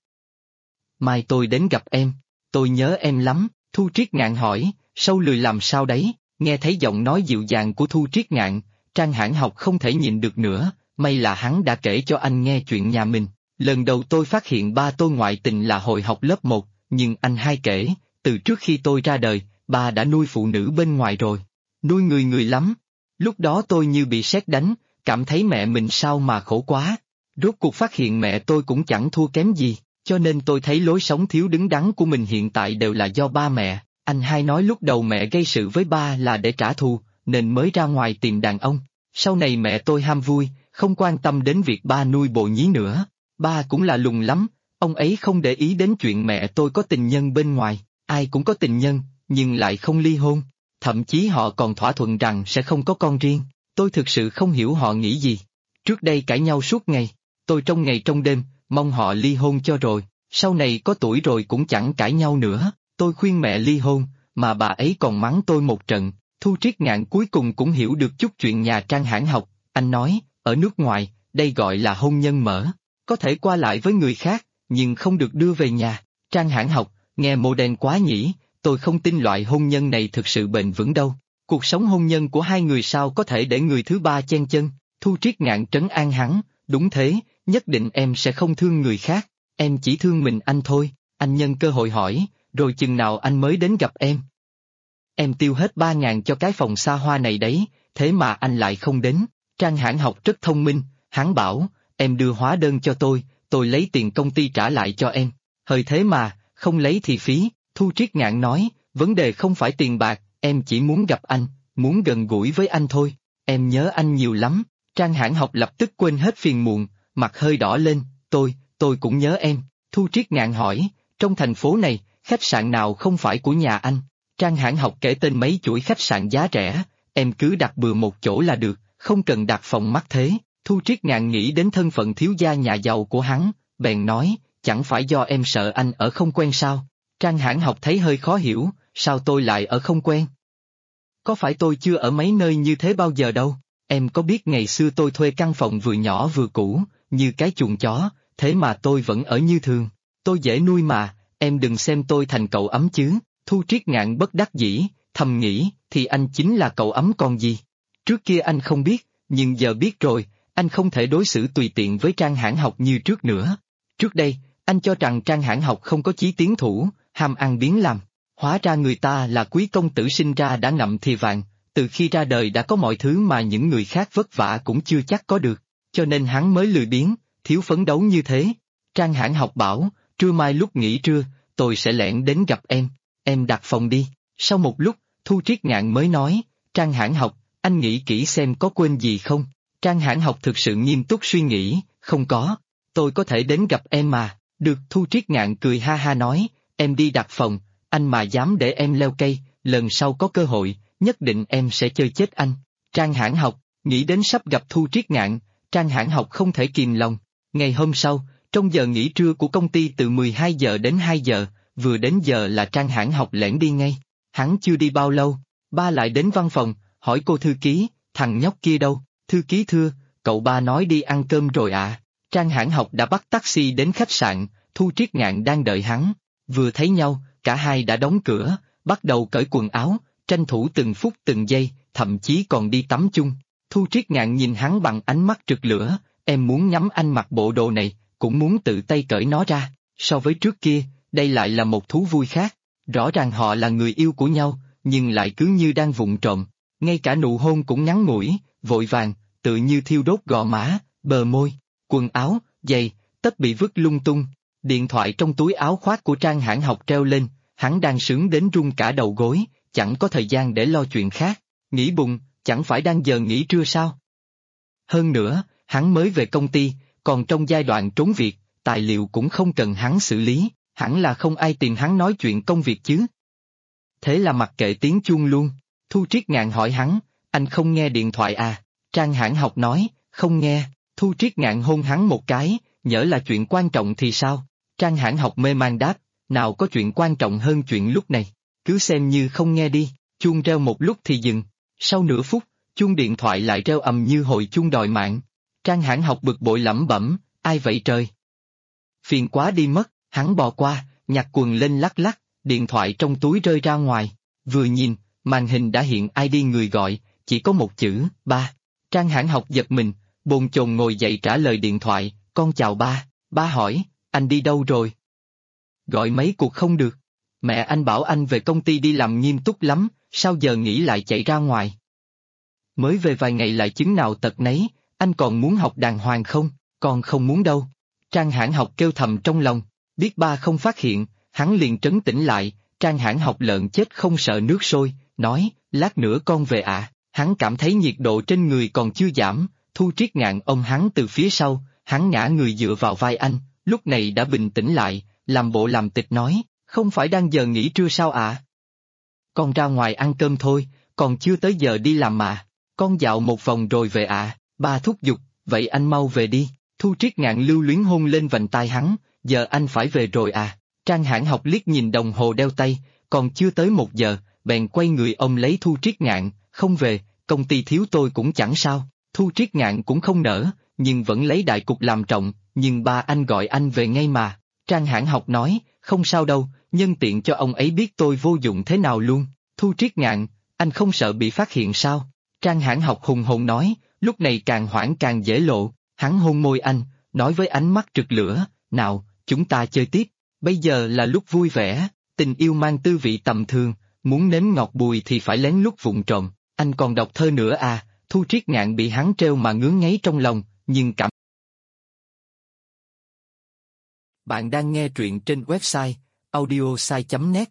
Mai tôi đến gặp em, tôi nhớ em lắm. Thu Triết Ngạn hỏi, sâu lười làm sao đấy? Nghe thấy giọng nói dịu dàng của Thu Triết Ngạn, Trang Hãn Học không thể nhịn được nữa, may là hắn đã kể cho anh nghe chuyện nhà mình. Lần đầu tôi phát hiện ba tôi ngoại tình là hồi học lớp 1, nhưng anh hai kể, từ trước khi tôi ra đời, ba đã nuôi phụ nữ bên ngoài rồi. Nuôi người lắm. Lúc đó tôi như bị sét đánh, cảm thấy mẹ mình sao mà khổ quá. Rốt cuộc phát hiện mẹ tôi cũng chẳng thua kém gì, cho nên tôi thấy lối sống thiếu đứng đắn của mình hiện tại đều là do ba mẹ. Anh hai nói lúc đầu mẹ gây sự với ba là để trả thù, nên mới ra ngoài tìm đàn ông. Sau này mẹ tôi ham vui, không quan tâm đến việc ba nuôi bồ nhí nữa. Ba cũng là lùng lắm, ông ấy không để ý đến chuyện mẹ tôi có tình nhân bên ngoài. Ai cũng có tình nhân, nhưng lại không ly hôn. Thậm chí họ còn thỏa thuận rằng sẽ không có con riêng. Tôi thực sự không hiểu họ nghĩ gì. Trước đây cãi nhau suốt ngày, tôi trong ngày trong đêm, mong họ ly hôn cho rồi. Sau này có tuổi rồi cũng chẳng cãi nhau nữa. Tôi khuyên mẹ ly hôn, mà bà ấy còn mắng tôi một trận. Thu Triết Ngạn cuối cùng cũng hiểu được chút chuyện nhà Trang Hãn Học. Anh nói, ở nước ngoài, đây gọi là hôn nhân mở. Có thể qua lại với người khác, nhưng không được đưa về nhà. Trang Hãn Học, nghe mô đen quá nhỉ, tôi không tin loại hôn nhân này thực sự bền vững đâu. Cuộc sống hôn nhân của hai người sao có thể để người thứ ba chen chân. Thu Triết Ngạn trấn an hắn, đúng thế, nhất định em sẽ không thương người khác, em chỉ thương mình anh thôi. Anh nhân cơ hội hỏi, rồi chừng nào anh mới đến gặp em? Em tiêu hết 3.000 cho cái phòng xa hoa này đấy, thế mà anh lại không đến. Trang Hãn Học rất thông minh, hắn bảo, em đưa hóa đơn cho tôi lấy tiền công ty trả lại cho em. Hời thế mà, không lấy thì phí. Thu Triết Ngạn nói, vấn đề không phải tiền bạc, em chỉ muốn gặp anh, muốn gần gũi với anh thôi. Em nhớ anh nhiều lắm. Trang Hãn Học lập tức quên hết phiền muộn, mặt hơi đỏ lên, tôi cũng nhớ em. Thu Triết Ngạn hỏi, trong thành phố này, khách sạn nào không phải của nhà anh? Trang Hãn Học kể tên mấy chuỗi khách sạn giá rẻ, em cứ đặt bừa một chỗ là được, không cần đặt phòng mắc thế. Thu Triết Ngạn nghĩ đến thân phận thiếu gia nhà giàu của hắn, bèn nói, chẳng phải do em sợ anh ở không quen sao? Trang Hãn Học thấy hơi khó hiểu, sao tôi lại ở không quen? Có phải tôi chưa ở mấy nơi như thế bao giờ đâu? Em có biết ngày xưa tôi thuê căn phòng vừa nhỏ vừa cũ, như cái chuồng chó, thế mà tôi vẫn ở như thường. Tôi dễ nuôi mà, em đừng xem tôi thành cậu ấm chứ. Thu Triết Ngạn bất đắc dĩ, thầm nghĩ, thì anh chính là cậu ấm còn gì. Trước kia anh không biết, nhưng giờ biết rồi, anh không thể đối xử tùy tiện với Trang Hãn Học như trước nữa. Trước đây, anh cho rằng Trang Hãn Học không có chí tiến thủ, ham ăn biếng làm. Hóa ra người ta là quý công tử sinh ra đã ngậm thì vàng, từ khi ra đời đã có mọi thứ mà những người khác vất vả cũng chưa chắc có được, cho nên hắn mới lười biếng, thiếu phấn đấu như thế. Trang Hãn Học bảo, trưa mai lúc nghỉ trưa, tôi sẽ lẻn đến gặp em đặt phòng đi. Sau một lúc, Thu Triết Ngạn mới nói, Trang Hãn Học, anh nghĩ kỹ xem có quên gì không? Trang Hãn Học thực sự nghiêm túc suy nghĩ, không có, tôi có thể đến gặp em mà, được. Thu Triết Ngạn cười ha ha nói, em đi đặt phòng, anh mà dám để em leo cây, lần sau có cơ hội, nhất định em sẽ chơi chết anh. Trang Hãn Học, nghĩ đến sắp gặp Thu Triết Ngạn, Trang Hãn Học không thể kìm lòng. Ngày hôm sau, trong giờ nghỉ trưa của công ty từ 12 giờ đến 2 giờ, vừa đến giờ là Trang Hãn Học lẻn đi ngay. Hắn chưa đi bao lâu, ba lại đến văn phòng, hỏi cô thư ký, thằng nhóc kia đâu? Thư ký thưa, cậu ba nói đi ăn cơm rồi ạ. Trang Hãn Học đã bắt taxi đến khách sạn, Thu Triết Ngạn đang đợi hắn. Vừa thấy nhau, cả hai đã đóng cửa, bắt đầu cởi quần áo, tranh thủ từng phút từng giây, thậm chí còn đi tắm chung. Thu Triết Ngạn nhìn hắn bằng ánh mắt rực lửa, em muốn ngắm anh mặc bộ đồ này, cũng muốn tự tay cởi nó ra. So với trước kia, đây lại là một thú vui khác. Rõ ràng họ là người yêu của nhau, nhưng lại cứ như đang vụng trộm. Ngay cả nụ hôn cũng ngắn ngủi, vội vàng, tự như thiêu đốt gò má, bờ môi, quần áo, giày, tất bị vứt lung tung. Điện thoại trong túi áo khoác của Trang Hãn Học treo lên, hắn đang sướng đến run cả đầu gối, chẳng có thời gian để lo chuyện khác. Nghĩ bụng, chẳng phải đang giờ nghỉ trưa sao? Hơn nữa, hắn mới về công ty, còn trong giai đoạn trốn việc, tài liệu cũng không cần hắn xử lý, hẳn là không ai tìm hắn nói chuyện công việc chứ. Thế là mặc kệ tiếng chuông luôn. Thu Triết Ngạn hỏi hắn, anh không nghe điện thoại à? Trang Hãn Học nói, không nghe. Thu Triết Ngạn hôn hắn một cái, nhỡ là chuyện quan trọng thì sao? Trang Hãn Học mê man đáp, nào có chuyện quan trọng hơn chuyện lúc này, cứ xem như không nghe đi. Chuông reo một lúc thì dừng, sau nửa phút, chuông điện thoại lại reo ầm như hồi chuông đòi mạng. Trang Hãn Học bực bội lẩm bẩm, ai vậy trời? Phiền quá đi mất, hắn bò qua, nhặt quần lên lắc lắc, điện thoại trong túi rơi ra ngoài, vừa nhìn, màn hình đã hiện ID người gọi, chỉ có một chữ, ba. Trang Hãn Học giật mình, bồn chồn ngồi dậy trả lời điện thoại, con chào ba. Ba hỏi, anh đi đâu rồi? Gọi mấy cuộc không được. Mẹ anh bảo anh về công ty đi làm nghiêm túc lắm, sao giờ nghỉ lại chạy ra ngoài? Mới về vài ngày lại chứng nào tật nấy, anh còn muốn học đàng hoàng không? Con không muốn đâu. Trang Hãn Học kêu thầm trong lòng, biết ba không phát hiện, hắn liền trấn tĩnh lại. Trang Hãn Học lợn chết không sợ nước sôi, nói, lát nữa con về ạ. Hắn cảm thấy nhiệt độ trên người còn chưa giảm. Thu Triết Ngạn ôm hắn từ phía sau, hắn ngã người dựa vào vai anh, lúc này đã bình tĩnh lại, làm bộ làm tịch nói, không phải đang giờ nghỉ trưa sao ạ? Con ra ngoài ăn cơm thôi, còn chưa tới giờ đi làm mà. Con dạo một vòng rồi về ạ. Ba thúc giục, vậy anh mau về đi. Thu Triết Ngạn lưu luyến hôn lên vành tai hắn, giờ anh phải về rồi à? Trang Hãn Học liếc nhìn đồng hồ đeo tay, còn chưa tới 1 giờ, bèn quay người ôm lấy Thu Triết Ngạn, không về, công ty thiếu tôi cũng chẳng sao. Thu Triết Ngạn cũng không nỡ, nhưng vẫn lấy đại cục làm trọng, nhưng ba anh gọi anh về ngay mà. Trang Hãn Học nói, không sao đâu, nhân tiện cho ông ấy biết tôi vô dụng thế nào luôn. Thu Triết Ngạn, anh không sợ bị phát hiện sao? Trang Hãn Học hùng hồn nói, lúc này càng hoảng càng dễ lộ. Hắn hôn môi anh, nói với ánh mắt rực lửa, nào, chúng ta chơi tiếp, bây giờ là lúc vui vẻ, tình yêu mang tư vị tầm thường, muốn nếm ngọt bùi thì phải lén lút vụng trộm. Anh còn đọc thơ nữa à? Thu Triết Ngạn bị hắn treo mà ngứa ngáy trong lòng, nhưng cảm. Bạn đang nghe truyện trên website audiosai.net.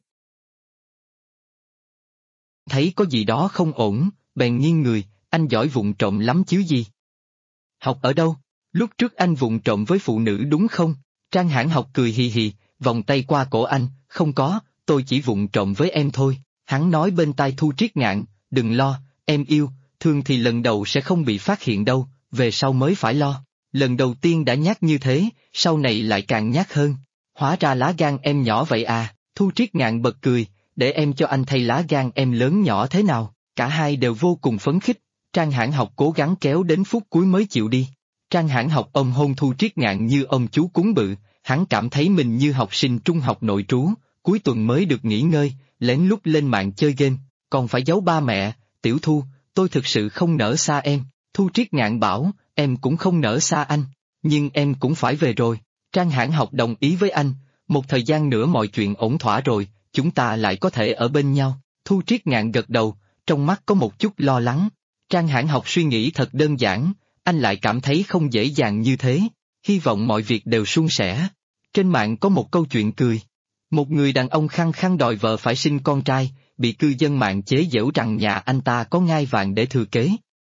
Thấy có gì đó không ổn, bèn nghiêng người, anh giỏi vụng trộm lắm chứ gì? Học ở đâu? Lúc trước anh vụng trộm với phụ nữ đúng không? Trang Hãn Học cười hì hì, vòng tay qua cổ anh, không có, tôi chỉ vụng trộm với em thôi. Hắn nói bên tai Thu Triết Ngạn, đừng lo, em yêu, thường thì lần đầu sẽ không bị phát hiện đâu, về sau mới phải lo. Lần đầu tiên đã nhát như thế, sau này lại càng nhát hơn. Hóa ra lá gan em nhỏ vậy à? Thu Triết Ngạn bật cười, để em cho anh thay lá gan em lớn nhỏ thế nào. Cả hai đều vô cùng phấn khích. Trang Hãn Học cố gắng kéo đến phút cuối mới chịu đi. Trang Hãn Học ôm hôn Thu Triết Ngạn như ôm chú cún bự, hắn cảm thấy mình như học sinh trung học nội trú, cuối tuần mới được nghỉ ngơi, lén lút lên mạng chơi game, còn phải giấu ba mẹ. Tiểu Thu, tôi thực sự không nỡ xa em. Thu Triết Ngạn bảo, em cũng không nỡ xa anh, nhưng em cũng phải về rồi. Trang Hãn Học đồng ý với anh, một thời gian nữa mọi chuyện ổn thỏa rồi, chúng ta lại có thể ở bên nhau. Thu Triết Ngạn gật đầu, trong mắt có một chút lo lắng. Trang Hãn Học suy nghĩ thật đơn giản, anh lại cảm thấy không dễ dàng như thế, hy vọng mọi việc đều suôn sẻ. Trên mạng có một câu chuyện cười. Một người đàn ông khăng khăng đòi vợ phải sinh con trai, bị cư dân mạng chế giễu rằng nhà anh ta có ngai vàng để thừa kế.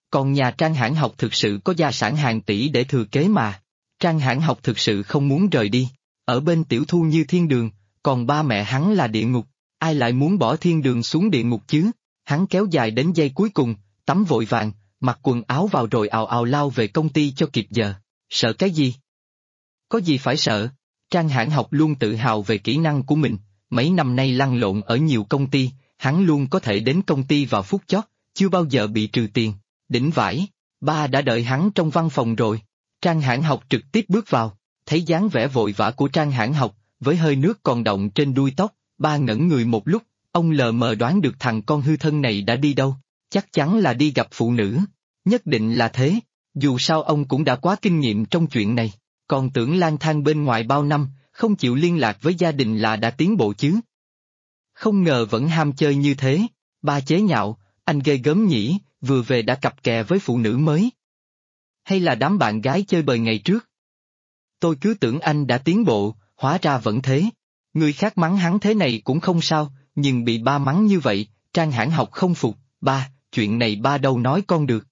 còn nhà Trang Hãn Học thực sự có gia sản hàng tỷ để thừa kế mà. Trang Hãn Học thực sự không muốn rời đi, ở bên Tiểu Thu như thiên đường, còn ba mẹ hắn là địa ngục, ai lại muốn bỏ thiên đường xuống địa ngục chứ? Hắn kéo dài đến giây cuối cùng, tắm vội vàng, mặc quần áo vào rồi ào ào lao về công ty cho kịp giờ. Sợ cái gì? Có gì phải sợ? Trang Hãn Học luôn tự hào về kỹ năng của mình, mấy năm nay lăn lộn ở nhiều công ty, hắn luôn có thể đến công ty vào phút chót, chưa bao giờ bị trừ tiền. Đỉnh vãi, ba đã đợi hắn trong văn phòng rồi. Trang Hãn Học trực tiếp bước vào, thấy dáng vẻ vội vã của Trang Hãn Học, với hơi nước còn đọng trên đuôi tóc, ba ngẩn người một lúc, ông lờ mờ đoán được thằng con hư thân này đã đi đâu, chắc chắn là đi gặp phụ nữ, nhất định là thế, dù sao ông cũng đã quá kinh nghiệm trong chuyện này, còn tưởng lang thang bên ngoài bao năm, không chịu liên lạc với gia đình là đã tiến bộ chứ. Không ngờ vẫn ham chơi như thế, ba chế nhạo, anh ghê gớm nhỉ, vừa về đã cặp kè với phụ nữ mới. Hay là đám bạn gái chơi bời ngày trước? Tôi cứ tưởng anh đã tiến bộ, hóa ra vẫn thế. Người khác mắng hắn thế này cũng không sao, nhưng bị ba mắng như vậy, Trang Hãn Học không phục. Ba, chuyện này ba đâu nói con được.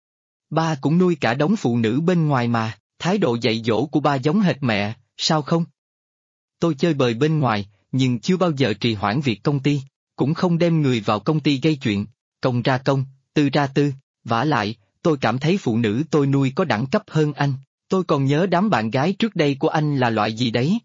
Ba cũng nuôi cả đống phụ nữ bên ngoài mà, thái độ dạy dỗ của ba giống hệt mẹ, sao không? Tôi chơi bời bên ngoài, nhưng chưa bao giờ trì hoãn việc công ty, cũng không đem người vào công ty gây chuyện, công ra công, tư ra tư, vả lại, tôi cảm thấy phụ nữ tôi nuôi có đẳng cấp hơn anh, tôi còn nhớ đám bạn gái trước đây của anh là loại gì đấy.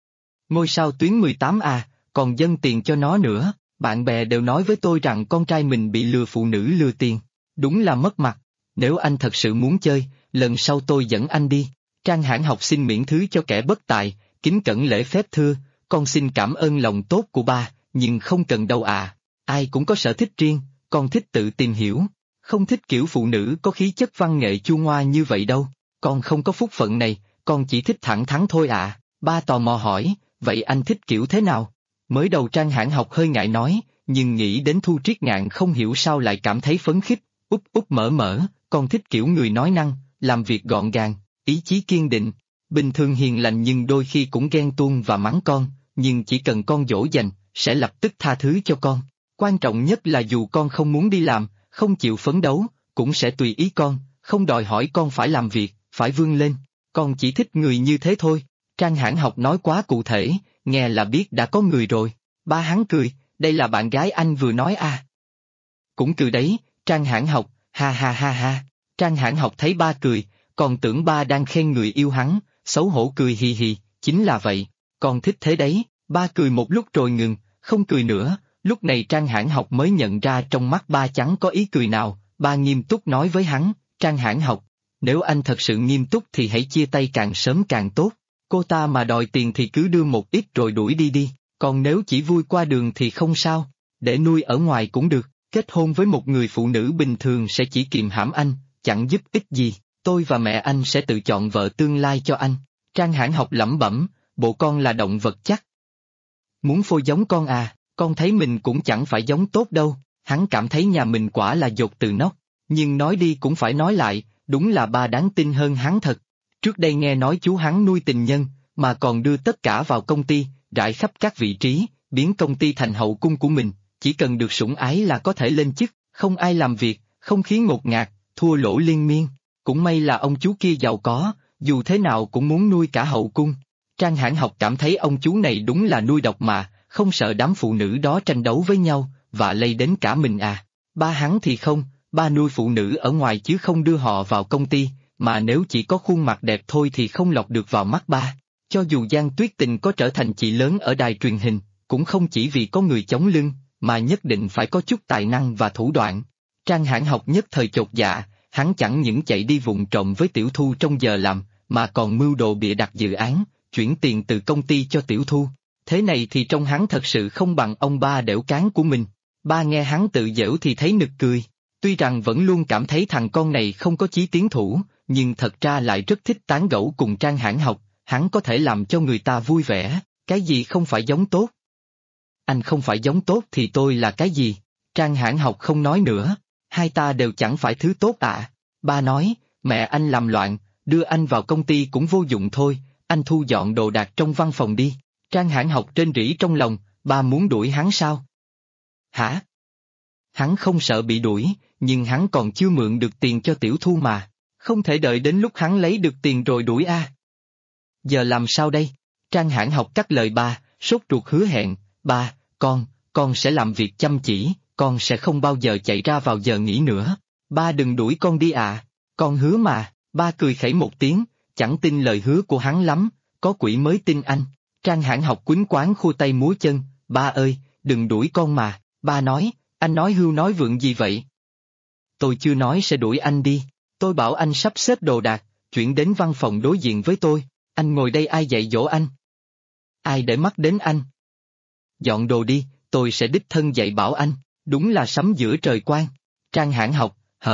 Ngôi sao tuyến 18 à, còn dâng tiền cho nó nữa, bạn bè đều nói với tôi rằng con trai mình bị lừa phụ nữ lừa tiền, đúng là mất mặt, nếu anh thật sự muốn chơi, lần sau tôi dẫn anh đi. Trang Hãn Học xin miễn thứ cho kẻ bất tài, kính cẩn lễ phép thưa, con xin cảm ơn lòng tốt của ba, nhưng không cần đâu à, ai cũng có sở thích riêng, con thích tự tìm hiểu, không thích kiểu phụ nữ có khí chất văn nghệ chua ngoa như vậy đâu, con không có phúc phận này, con chỉ thích thẳng thắn thôi à. Ba tò mò hỏi, vậy anh thích kiểu thế nào? Mới đầu Trang Hãn Học hơi ngại nói, nhưng nghĩ đến Thu Triết Ngạn không hiểu sao lại cảm thấy phấn khích, úp úp mở mở, con thích kiểu người nói năng, làm việc gọn gàng, ý chí kiên định, bình thường hiền lành nhưng đôi khi cũng ghen tuông và mắng con, nhưng chỉ cần con dỗ dành, sẽ lập tức tha thứ cho con. Quan trọng nhất là dù con không muốn đi làm, không chịu phấn đấu, cũng sẽ tùy ý con, không đòi hỏi con phải làm việc, phải vươn lên, con chỉ thích người như thế thôi. Trang Hãn Học nói quá cụ thể, nghe là biết đã có người rồi. Ba hắn cười, đây là bạn gái anh vừa nói à. Cũng cười đấy, Trang Hãn Học, ha ha ha ha. Trang Hãn Học thấy ba cười, còn tưởng ba đang khen người yêu hắn, xấu hổ cười hì hì, chính là vậy, con thích thế đấy. Ba cười một lúc rồi ngừng, không cười nữa, lúc này Trang Hãn Học mới nhận ra trong mắt ba chẳng có ý cười nào, ba nghiêm túc nói với hắn, Trang Hãn Học, nếu anh thật sự nghiêm túc thì hãy chia tay càng sớm càng tốt. Cô ta mà đòi tiền thì cứ đưa một ít rồi đuổi đi đi, còn nếu chỉ vui qua đường thì không sao, để nuôi ở ngoài cũng được, kết hôn với một người phụ nữ bình thường sẽ chỉ kiềm hãm anh, chẳng giúp ích gì, tôi và mẹ anh sẽ tự chọn vợ tương lai cho anh. Trang Hãn Học lẩm bẩm, bộ con là động vật chắc. Muốn phôi giống con à, con thấy mình cũng chẳng phải giống tốt đâu, hắn cảm thấy nhà mình quả là dột từ nóc, nhưng nói đi cũng phải nói lại, đúng là ba đáng tin hơn hắn thật. Trước đây nghe nói chú hắn nuôi tình nhân, mà còn đưa tất cả vào công ty, rải khắp các vị trí, biến công ty thành hậu cung của mình, chỉ cần được sủng ái là có thể lên chức, không ai làm việc, không khí ngột ngạt, thua lỗ liên miên. Cũng may là ông chú kia giàu có, dù thế nào cũng muốn nuôi cả hậu cung. Trang Hãn Học cảm thấy ông chú này đúng là nuôi độc mà, không sợ đám phụ nữ đó tranh đấu với nhau, và lây đến cả mình à. Ba hắn thì không, ba nuôi phụ nữ ở ngoài chứ không đưa họ vào công ty, mà nếu chỉ có khuôn mặt đẹp thôi thì không lọt được vào mắt ba. Cho dù Giang Tuyết Tình có trở thành chị lớn ở đài truyền hình, cũng không chỉ vì có người chống lưng, mà nhất định phải có chút tài năng và thủ đoạn. Trang Hãn Học nhất thời chột dạ, hắn chẳng những chạy đi vụng trộm với Tiểu Thu trong giờ làm, mà còn mưu đồ bịa đặt dự án, chuyển tiền từ công ty cho Tiểu Thu. Thế này thì trông hắn thật sự không bằng ông ba đẻo cán của mình. Ba nghe hắn tự giễu thì thấy nực cười. Tuy rằng vẫn luôn cảm thấy thằng con này không có chí tiến thủ, nhưng thật ra lại rất thích tán gẫu cùng Trang Hãn Học, hắn có thể làm cho người ta vui vẻ, cái gì không phải giống tốt. Anh không phải giống tốt thì tôi là cái gì? Trang Hãn Học không nói nữa, hai ta đều chẳng phải thứ tốt à. Ba nói, mẹ anh làm loạn, đưa anh vào công ty cũng vô dụng thôi, anh thu dọn đồ đạc trong văn phòng đi. Trang Hãn Học rên rỉ trong lòng, ba muốn đuổi hắn sao? Hả? Hắn không sợ bị đuổi, nhưng hắn còn chưa mượn được tiền cho Tiểu Thu mà. Không thể đợi đến lúc hắn lấy được tiền rồi đuổi a. Giờ làm sao đây? Trang Hãn Học cắt lời ba, sốt ruột hứa hẹn, ba, con sẽ làm việc chăm chỉ, con sẽ không bao giờ chạy ra vào giờ nghỉ nữa. Ba đừng đuổi con đi à, con hứa mà. Ba cười khẩy một tiếng, chẳng tin lời hứa của hắn lắm, có quỷ mới tin anh. Trang Hãn Học quýnh quáng khua tay múa chân, ba ơi, đừng đuổi con mà. Ba nói, anh nói hưu nói vượng gì vậy? Tôi chưa nói sẽ đuổi anh đi, tôi bảo anh sắp xếp đồ đạc, chuyển đến văn phòng đối diện với tôi, anh ngồi đây ai dạy dỗ anh? Ai để mắt đến anh? Dọn đồ đi, tôi sẽ đích thân dạy bảo anh, đúng là sấm giữa trời quang. Trang Hãn Học,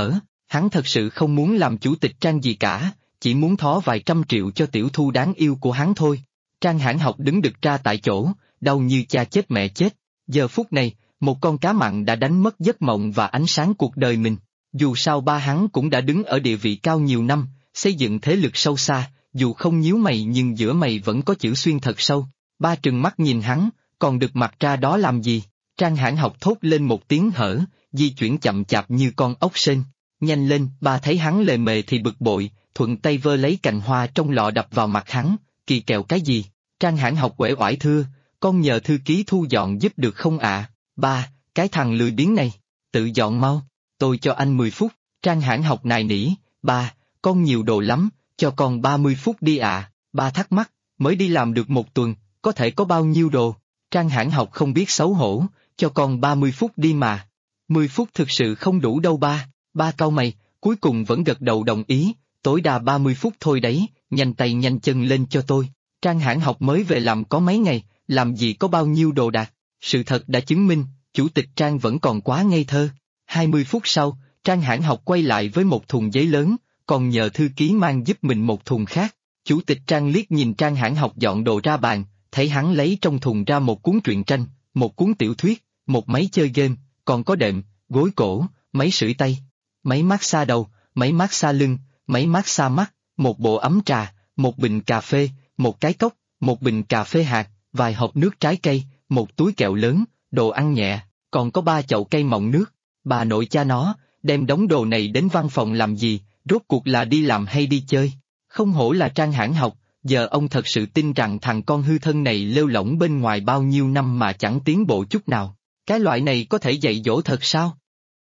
hắn thật sự không muốn làm chủ tịch Trang gì cả, chỉ muốn thó vài trăm triệu cho Tiểu Thu đáng yêu của hắn thôi. Trang Hãn Học đứng đực ra tại chỗ, đau như cha chết mẹ chết. Giờ phút này, một con cá mặn đã đánh mất giấc mộng và ánh sáng cuộc đời mình. Dù sao ba hắn cũng đã đứng ở địa vị cao nhiều năm, xây dựng thế lực sâu xa, dù không nhíu mày nhưng giữa mày vẫn có chữ xuyên thật sâu. Ba trừng mắt nhìn hắn, còn được mặt ra đó làm gì? Trang Hãn Học thốt lên một tiếng hở, di chuyển chậm chạp như con ốc sên. Nhanh lên, ba thấy hắn lề mề thì bực bội, thuận tay vơ lấy cành hoa trong lọ đập vào mặt hắn, kỳ kèo cái gì? Trang Hãn Học uể oải thưa, con nhờ thư ký thu dọn giúp được không ạ? Ba, cái thằng lười biếng này, tự dọn mau, tôi cho anh 10 phút. Trang Hãn Học nài nỉ, ba, con nhiều đồ lắm, cho con 30 phút đi ạ. Ba thắc mắc, mới đi làm được một tuần, có thể có bao nhiêu đồ? Trang Hãn Học không biết xấu hổ, cho con 30 phút đi mà. 10 phút thực sự không đủ đâu ba. Ba cau mày, cuối cùng vẫn gật đầu đồng ý, tối đa 30 phút thôi đấy, nhanh tay nhanh chân lên cho tôi. Trang Hãn Học mới về làm có mấy ngày, làm gì có bao nhiêu đồ đạc. Sự thật đã chứng minh, chủ tịch Trang vẫn còn quá ngây thơ. 20 phút sau, Trang Hãn Học quay lại với một thùng giấy lớn, còn nhờ thư ký mang giúp mình một thùng khác. Chủ tịch Trang liếc nhìn Trang Hãn Học dọn đồ ra bàn, thấy hắn lấy trong thùng ra một cuốn truyện tranh, một cuốn tiểu thuyết, một máy chơi game, còn có đệm, gối cổ, máy sưởi tay, máy massage đầu, máy massage lưng, máy massage mắt, một bộ ấm trà, một bình cà phê, một cái cốc, một bình cà phê hạt, vài hộp nước trái cây, một túi kẹo lớn, đồ ăn nhẹ, còn có 3 chậu cây mọng nước. Bà nội cha nó, đem đống đồ này đến văn phòng làm gì, rốt cuộc là đi làm hay đi chơi? Không hổ là Trang Hãn Học, giờ ông thật sự tin rằng thằng con hư thân này lêu lỏng bên ngoài bao nhiêu năm mà chẳng tiến bộ chút nào. Cái loại này có thể dạy dỗ thật sao?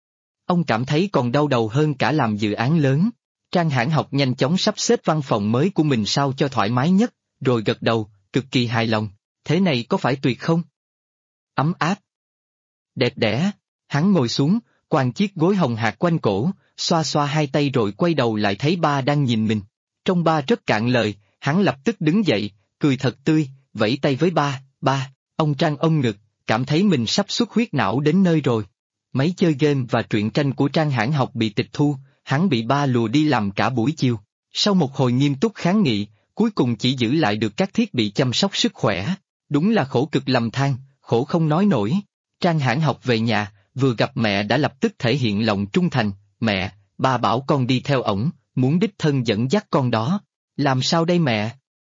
Ông cảm thấy còn đau đầu hơn cả làm dự án lớn. Trang Hãn Học nhanh chóng sắp xếp văn phòng mới của mình sao cho thoải mái nhất, rồi gật đầu, cực kỳ hài lòng. Thế này có phải tuyệt không? Ấm áp. Đẹp đẽ. Hắn ngồi xuống, quàng chiếc gối hồng hạc quanh cổ, xoa xoa hai tay rồi quay đầu lại thấy ba đang nhìn mình. Trong ba rất cạn lời, hắn lập tức đứng dậy, cười thật tươi, vẫy tay với ba, ba. Ông Trang ôm ngực, cảm thấy mình sắp xuất huyết não đến nơi rồi. Máy chơi game và truyện tranh của Trang Hãn Học bị tịch thu, hắn bị ba lùa đi làm cả buổi chiều. Sau một hồi nghiêm túc kháng nghị, cuối cùng chỉ giữ lại được các thiết bị chăm sóc sức khỏe. Đúng là khổ cực lầm than, khổ không nói nổi. Trang Hãn Học về nhà, vừa gặp mẹ đã lập tức thể hiện lòng trung thành. Mẹ, ba bảo con đi theo ổng, muốn đích thân dẫn dắt con đó. Làm sao đây mẹ?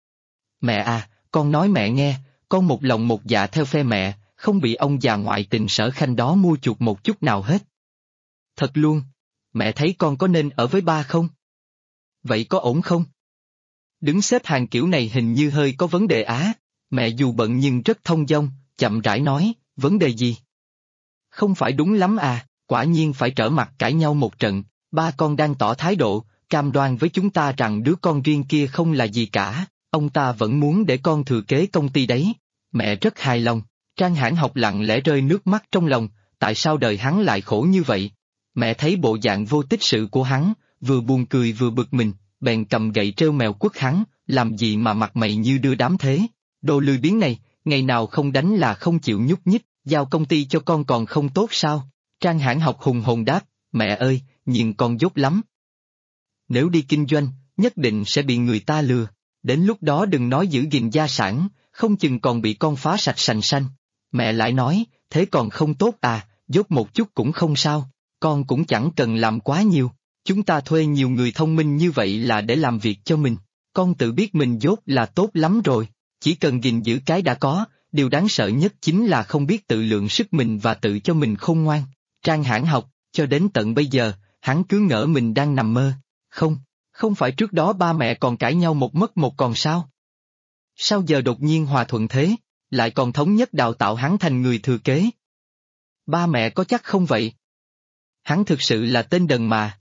Mẹ à, con nói mẹ nghe, con một lòng một dạ theo phe mẹ, không bị ông già ngoại tình Sở Khanh đó mua chuộc một chút nào hết. Thật luôn, mẹ thấy con có nên ở với ba không? Vậy có ổn không? Đứng xếp hàng kiểu này hình như hơi có vấn đề á. Mẹ dù bận nhưng rất thông dong, chậm rãi nói, vấn đề gì? Không phải đúng lắm à, quả nhiên phải trở mặt cãi nhau một trận. Ba con đang tỏ thái độ, cam đoan với chúng ta rằng đứa con riêng kia không là gì cả, ông ta vẫn muốn để con thừa kế công ty đấy. Mẹ rất hài lòng. Trang Hãn Học lặng lẽ rơi nước mắt trong lòng, tại sao đời hắn lại khổ như vậy? Mẹ thấy bộ dạng vô tích sự của hắn, vừa buồn cười vừa bực mình, bèn cầm gậy trêu mèo quất hắn, làm gì mà mặt mày như đưa đám thế? Đồ lười biếng này, ngày nào không đánh là không chịu nhúc nhích, giao công ty cho con còn không tốt sao? Trang Hãn Học hùng hồn đáp, mẹ ơi, nhưng con dốt lắm. Nếu đi kinh doanh, nhất định sẽ bị người ta lừa, đến lúc đó đừng nói giữ gìn gia sản, không chừng còn bị con phá sạch sành sanh. Mẹ lại nói, thế còn không tốt à, dốt một chút cũng không sao, con cũng chẳng cần làm quá nhiều, chúng ta thuê nhiều người thông minh như vậy là để làm việc cho mình, con tự biết mình dốt là tốt lắm rồi, chỉ cần gìn giữ cái đã có, điều đáng sợ nhất chính là không biết tự lượng sức mình và tự cho mình khôn ngoan. Trang Hãn Học, cho đến tận bây giờ, hắn cứ ngỡ mình đang nằm mơ. Không phải trước đó ba mẹ còn cãi nhau một mất một còn sao? Sao giờ đột nhiên hòa thuận thế, lại còn thống nhất đào tạo hắn thành người thừa kế? Ba mẹ có chắc không vậy? Hắn thực sự là tên đần mà.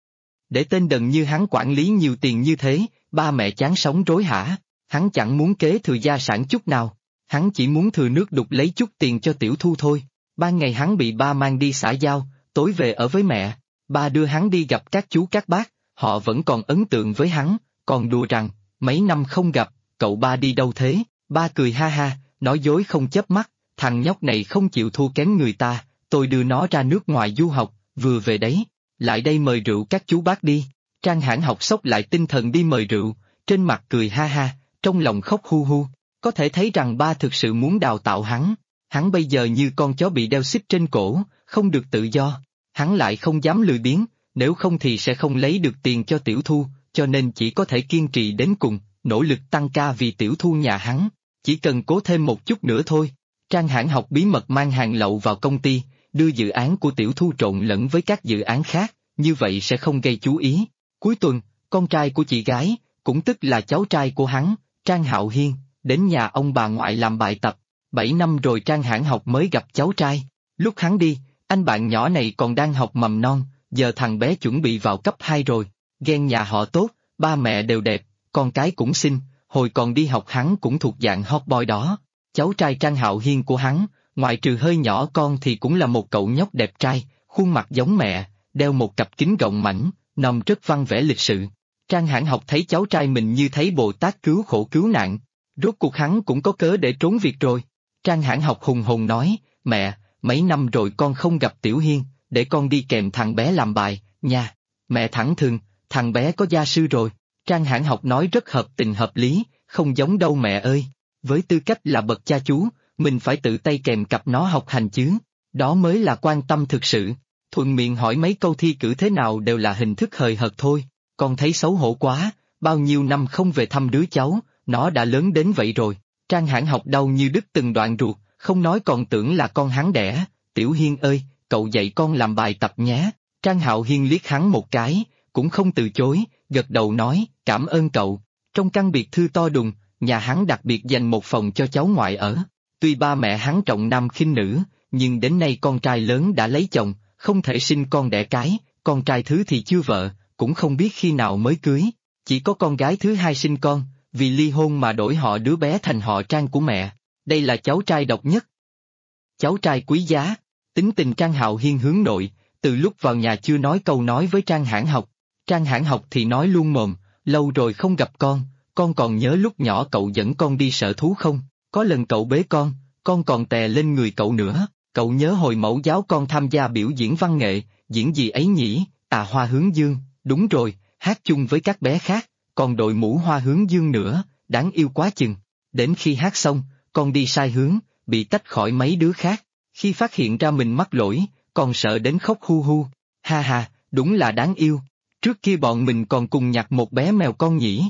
Để tên đần như hắn quản lý nhiều tiền như thế, ba mẹ chán sống rối hả? Hắn chẳng muốn kế thừa gia sản chút nào, hắn chỉ muốn thừa nước đục lấy chút tiền cho Tiểu Thu thôi. Ban ngày hắn bị ba mang đi xã giao, tối về ở với mẹ, ba đưa hắn đi gặp các chú các bác, họ vẫn còn ấn tượng với hắn, còn đùa rằng, mấy năm không gặp, cậu ba đi đâu thế? Ba cười ha ha, nói dối không chớp mắt, thằng nhóc này không chịu thua kém người ta, tôi đưa nó ra nước ngoài du học, vừa về đấy, lại đây mời rượu các chú bác đi. Trang Hãn Học xốc lại tinh thần đi mời rượu, trên mặt cười ha ha, trong lòng khóc hu hu, có thể thấy rằng ba thực sự muốn đào tạo hắn bây giờ như con chó bị đeo xích trên cổ, không được tự do, hắn lại không dám lười biếng, nếu không thì sẽ không lấy được tiền cho Tiểu Thu, cho nên chỉ có thể kiên trì đến cùng, nỗ lực tăng ca vì Tiểu Thu nhà hắn, chỉ cần cố thêm một chút nữa thôi. Trang Hãn Học bí mật mang hàng lậu vào công ty, đưa dự án của Tiểu Thu trộn lẫn với các dự án khác, như vậy sẽ không gây chú ý. Cuối tuần, con trai của chị gái, cũng tức là cháu trai của hắn, Trang Hạo Hiên, đến nhà ông bà ngoại làm bài tập. 7 năm rồi Trang Hãn Học mới gặp cháu trai. Lúc hắn đi, anh bạn nhỏ này còn đang học mầm non, giờ thằng bé chuẩn bị vào cấp 2 rồi. Ghen nhà họ tốt, ba mẹ đều đẹp, con cái cũng xinh, hồi còn đi học hắn cũng thuộc dạng hot boy đó. Cháu trai Trang Hạo Hiên của hắn, ngoại trừ hơi nhỏ con thì cũng là một cậu nhóc đẹp trai, khuôn mặt giống mẹ, đeo một cặp kính gọng mảnh, nòm rất văn vẻ lịch sự. Trang Hãn Học thấy cháu trai mình như thấy Bồ Tát cứu khổ cứu nạn, rốt cuộc hắn cũng có cớ để trốn việc rồi. Trang Hãn Học hùng hồn nói, mẹ, mấy năm rồi con không gặp Tiểu Hiên, để con đi kèm thằng bé làm bài, nha. Mẹ thẳng thừng, thằng bé có gia sư rồi. Trang Hãn Học nói rất hợp tình hợp lý, không giống đâu mẹ ơi. Với tư cách là bậc cha chú, mình phải tự tay kèm cặp nó học hành chứ, đó mới là quan tâm thực sự. Thuận miệng hỏi mấy câu thi cử thế nào đều là hình thức hời hợt thôi, con thấy xấu hổ quá, bao nhiêu năm không về thăm đứa cháu, nó đã lớn đến vậy rồi. Trang Hãn Học đau như đứt từng đoạn ruột, không nói còn tưởng là con hắn đẻ. Tiểu Hiên ơi, cậu dạy con làm bài tập nhé. Trang Hạo Hiên liếc hắn một cái, cũng không từ chối, gật đầu nói, cảm ơn cậu. Trong căn biệt thư to đùng, nhà hắn đặc biệt dành một phòng cho cháu ngoại ở. Tuy ba mẹ hắn trọng nam khinh nữ, nhưng đến nay con trai lớn đã lấy chồng, không thể sinh con đẻ cái, con trai thứ thì chưa vợ, cũng không biết khi nào mới cưới. Chỉ có con gái thứ hai sinh con, vì ly hôn mà đổi họ đứa bé thành họ Trang của mẹ. Đây là cháu trai độc nhất. Cháu trai quý giá, tính tình Trang Hạo Hiên hướng nội, từ lúc vào nhà chưa nói câu nói với Trang Hãn Học. Trang Hãn Học thì nói luôn mồm, lâu rồi không gặp con còn nhớ lúc nhỏ cậu dẫn con đi sở thú không? Có lần cậu bế con còn tè lên người cậu nữa, cậu nhớ hồi mẫu giáo con tham gia biểu diễn văn nghệ, diễn gì ấy nhỉ? À, Hoa Hướng Dương, đúng rồi, hát chung với các bé khác, còn đội mũ Hoa Hướng Dương nữa, đáng yêu quá chừng. Đến khi hát xong, con đi sai hướng, bị tách khỏi mấy đứa khác, khi phát hiện ra mình mắc lỗi, con sợ đến khóc hu hu. Ha ha, đúng là đáng yêu, trước kia bọn mình còn cùng nhặt một bé mèo con nhỉ.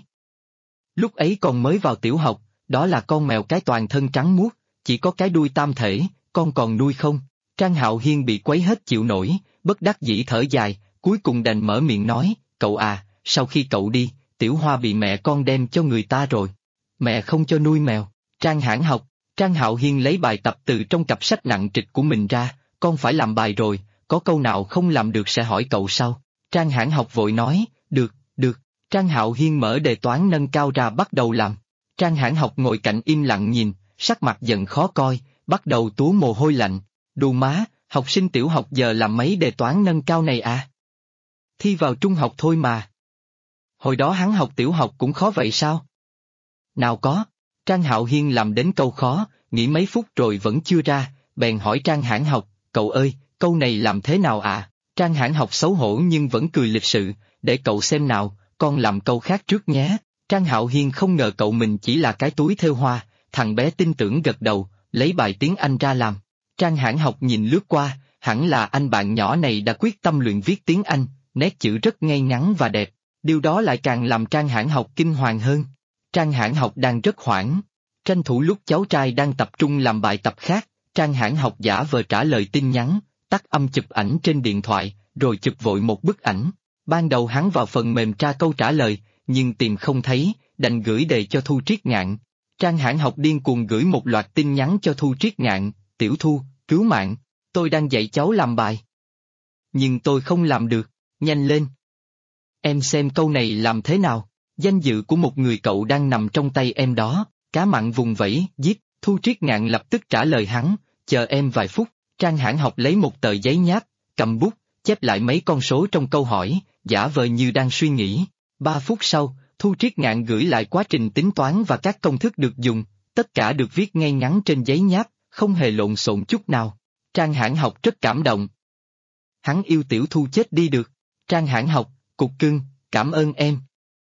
Lúc ấy con mới vào tiểu học, đó là con mèo cái toàn thân trắng muốt, chỉ có cái đuôi tam thể, con còn nuôi không? Trang Hạo Hiên bị quấy hết chịu nổi, bất đắc dĩ thở dài, cuối cùng đành mở miệng nói, cậu à, sau khi cậu đi, Tiểu Hoa bị mẹ con đem cho người ta rồi. Mẹ không cho nuôi mèo. Trang Hãn Học, Trang Hạo Hiên lấy bài tập từ trong cặp sách nặng trịch của mình ra, con phải làm bài rồi, có câu nào không làm được sẽ hỏi cậu sau. Trang Hãn Học vội nói, được. Trang Hạo Hiên mở đề toán nâng cao ra bắt đầu làm. Trang Hãn Học ngồi cạnh im lặng nhìn, sắc mặt giận khó coi, bắt đầu túa mồ hôi lạnh. Đù má, học sinh tiểu học giờ làm mấy đề toán nâng cao này à? Thi vào trung học thôi mà. Hồi đó hắn học tiểu học cũng khó vậy sao? Nào có. Trang Hạo Hiên làm đến câu khó, nghĩ mấy phút rồi vẫn chưa ra, bèn hỏi Trang Hãn Học, cậu ơi, câu này làm thế nào ạ? Trang Hãn Học xấu hổ nhưng vẫn cười lịch sự, để cậu xem nào, con làm câu khác trước nhé. Trang Hạo Hiên không ngờ cậu mình chỉ là cái túi thêu hoa, thằng bé tin tưởng gật đầu, lấy bài tiếng Anh ra làm. Trang Hãn Học nhìn lướt qua, hẳn là anh bạn nhỏ này đã quyết tâm luyện viết tiếng Anh, nét chữ rất ngay ngắn và đẹp, điều đó lại càng làm Trang Hãn Học kinh hoàng hơn. Trang Hãn Học đang rất hoảng, tranh thủ lúc cháu trai đang tập trung làm bài tập khác, Trang Hãn Học giả vờ trả lời tin nhắn, tắt âm chụp ảnh trên điện thoại, rồi chụp vội một bức ảnh. Ban đầu hắn vào phần mềm tra câu trả lời, nhưng tìm không thấy, đành gửi đề cho Thu Triết Ngạn. Trang Hãn Học điên cuồng gửi một loạt tin nhắn cho Thu Triết Ngạn, "Tiểu Thu, cứu mạng, tôi đang dạy cháu làm bài. Nhưng tôi không làm được, nhanh lên. Em xem câu này làm thế nào, danh dự của một người cậu đang nằm trong tay em đó." Cá mặn vùng vẫy, "Giết." Thu Triết Ngạn lập tức trả lời hắn, "Chờ em vài phút." Trang Hãn Học lấy một tờ giấy nháp, cầm bút, chép lại mấy con số trong câu hỏi, giả vờ như đang suy nghĩ. 3 phút sau, Thu Triết Ngạn gửi lại quá trình tính toán và các công thức được dùng, tất cả được viết ngay ngắn trên giấy nháp, không hề lộn xộn chút nào. Trang Hãn Học rất cảm động. Hắn yêu Tiểu Thu chết đi được. Trang Hãn Học, cục cưng, cảm ơn em.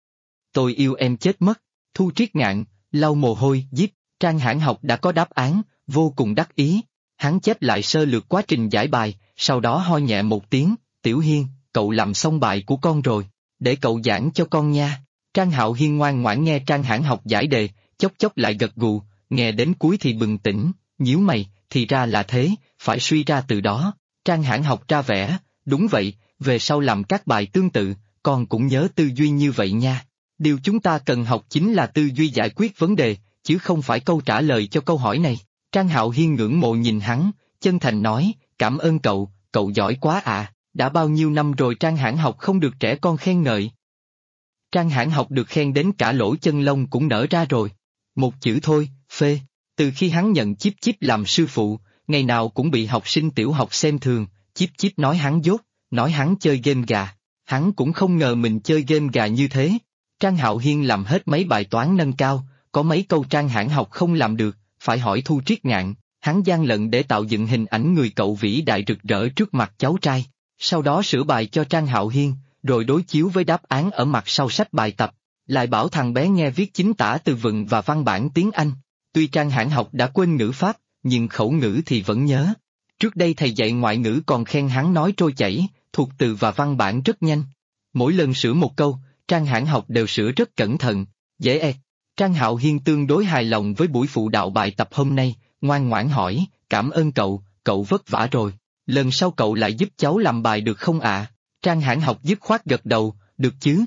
Tôi yêu em chết mất. Thu Triết Ngạn, lau mồ hôi, "Giết." Trang Hãn Học đã có đáp án, vô cùng đắc ý. Hắn chép lại sơ lược quá trình giải bài, sau đó ho nhẹ một tiếng, "Tiểu Hiên, cậu làm xong bài của con rồi, để cậu giảng cho con nha." Trang Hạo Hiên ngoan ngoãn nghe Trang Hãn Học giải đề, chốc chốc lại gật gù, nghe đến cuối thì bừng tỉnh, nhíu mày, thì ra là thế, phải suy ra từ đó. Trang Hãn Học ra vẻ, "Đúng vậy, về sau làm các bài tương tự, con cũng nhớ tư duy như vậy nha. Điều chúng ta cần học chính là tư duy giải quyết vấn đề, chứ không phải câu trả lời cho câu hỏi này." Trang Hạo Hiên ngưỡng mộ nhìn hắn, chân thành nói, "Cảm ơn cậu, cậu giỏi quá à, đã bao nhiêu năm rồi Trang Hãn Học không được trẻ con khen ngợi." Trang Hãn Học được khen đến cả lỗ chân lông cũng nở ra rồi. Một chữ thôi, phê. Từ khi hắn nhận Chíp Chíp làm sư phụ, ngày nào cũng bị học sinh tiểu học xem thường, Chíp Chíp nói hắn dốt, nói hắn chơi game gà. Hắn cũng không ngờ mình chơi game gà như thế. Trang Hạo Hiên làm hết mấy bài toán nâng cao, có mấy câu Trang Hãn Học không làm được, phải hỏi Thu Triết Ngạn. Hắn gian lận để tạo dựng hình ảnh người cậu vĩ đại rực rỡ trước mặt cháu trai, sau đó sửa bài cho Trang Hạo Hiên, rồi đối chiếu với đáp án ở mặt sau sách bài tập, lại bảo thằng bé nghe viết chính tả từ vựng và văn bản tiếng Anh. Tuy Trang Hãn Học đã quên ngữ pháp, nhưng khẩu ngữ thì vẫn nhớ. Trước đây thầy dạy ngoại ngữ còn khen hắn nói trôi chảy, thuộc từ và văn bản rất nhanh. Mỗi lần sửa một câu, Trang Hãn Học đều sửa rất cẩn thận, dễ ẹt. Trang Hạo Hiên tương đối hài lòng với buổi phụ đạo bài tập hôm nay, ngoan ngoãn hỏi, "Cảm ơn cậu, cậu vất vả rồi. Lần sau cậu lại giúp cháu làm bài được không ạ?" Trang Hãn Học dứt khoát gật đầu, "Được chứ."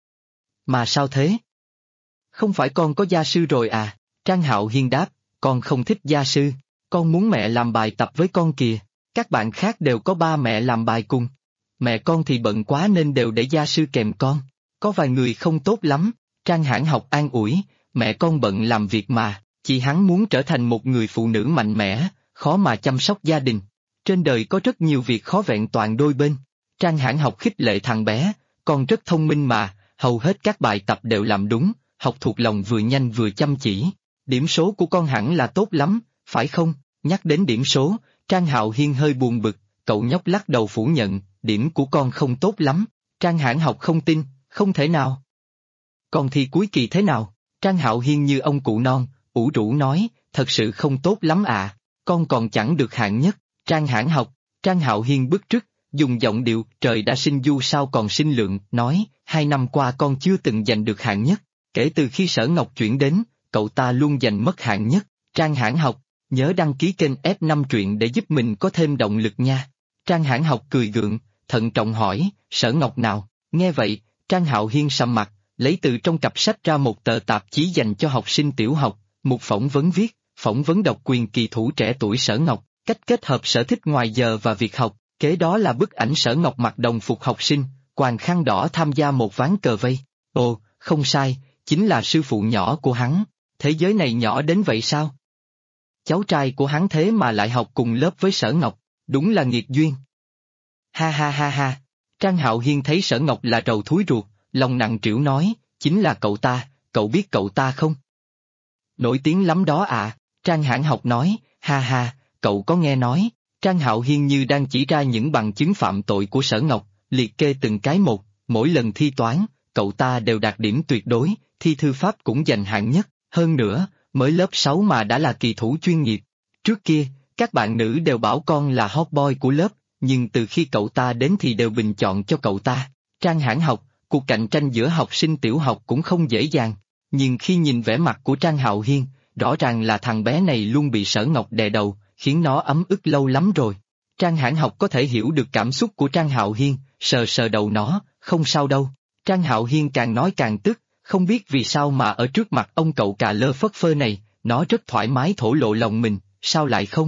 "Mà sao thế? Không phải con có gia sư rồi à?" Trang Hạo Hiên đáp, "Con không thích gia sư, con muốn mẹ làm bài tập với con kìa, các bạn khác đều có ba mẹ làm bài cùng. Mẹ con thì bận quá nên đều để gia sư kèm con, có vài người không tốt lắm." Trang Hãn Học an ủi, "Mẹ con bận làm việc mà, chị hắn muốn trở thành một người phụ nữ mạnh mẽ, khó mà chăm sóc gia đình. Trên đời có rất nhiều việc khó vẹn toàn đôi bên." Trang Hãn Học khích lệ thằng bé, "Con rất thông minh mà, hầu hết các bài tập đều làm đúng, học thuộc lòng vừa nhanh vừa chăm chỉ. Điểm số của con hẳn là tốt lắm, phải không?" Nhắc đến điểm số, Trang Hạo Hiên hơi buồn bực, cậu nhóc lắc đầu phủ nhận, "Điểm của con không tốt lắm." Trang Hãn Học không tin, "Không thể nào. Con thi cuối kỳ thế nào?" Trang Hạo Hiên như ông cụ non, ủ rũ nói, "Thật sự không tốt lắm à, con còn chẳng được hạng nhất." Trang Hãn Học, Trang Hạo Hiên bức rứt, dùng giọng điệu "Trời đã sinh du sao còn sinh lượng", nói, "2 năm qua con chưa từng giành được hạng nhất, kể từ khi Sở Ngọc chuyển đến, cậu ta luôn giành mất hạng nhất." Trang Hãn Học, nhớ đăng ký kênh F5 truyện để giúp mình có thêm động lực nha. Trang Hãn Học cười gượng, thận trọng hỏi, "Sở Ngọc nào?" Nghe vậy, Trang Hạo Hiên sầm mặt, lấy từ trong cặp sách ra một tờ tạp chí dành cho học sinh tiểu học, một phỏng vấn viết, phỏng vấn độc quyền kỳ thủ trẻ tuổi Sở Ngọc, cách kết hợp sở thích ngoài giờ và việc học, kế đó là bức ảnh Sở Ngọc mặc đồng phục học sinh, quàng khăn đỏ tham gia một ván cờ vây. Ồ, không sai, chính là sư phụ nhỏ của hắn, thế giới này nhỏ đến vậy sao? Cháu trai của hắn thế mà lại học cùng lớp với Sở Ngọc, đúng là nghiệt duyên. Ha ha ha ha, Trang Hạo Hiên thấy Sở Ngọc là trầu thúi ruột, lòng nặng trĩu nói, "Chính là cậu ta, cậu biết cậu ta không?" "Nổi tiếng lắm đó à." Trang Hãn Học nói, "Ha ha, cậu có nghe nói." Trang Hạo Hiên như đang chỉ ra những bằng chứng phạm tội của Sở Ngọc, liệt kê từng cái một, mỗi lần thi toán, cậu ta đều đạt điểm tuyệt đối, thi thư pháp cũng giành hạng nhất, hơn nữa, mới lớp 6 mà đã là kỳ thủ chuyên nghiệp. Trước kia, các bạn nữ đều bảo con là hot boy của lớp, nhưng từ khi cậu ta đến thì đều bình chọn cho cậu ta. Trang Hãn Học, cuộc cạnh tranh giữa học sinh tiểu học cũng không dễ dàng, nhưng khi nhìn vẻ mặt của Trang Hạo Hiên, rõ ràng là thằng bé này luôn bị Sở Ngọc đè đầu, khiến nó ấm ức lâu lắm rồi. Trang Hãn Học có thể hiểu được cảm xúc của Trang Hạo Hiên, sờ sờ đầu nó, không sao đâu. Trang Hạo Hiên càng nói càng tức, không biết vì sao mà ở trước mặt ông cậu cà lơ phất phơ này, nó rất thoải mái thổ lộ lòng mình, sao lại không?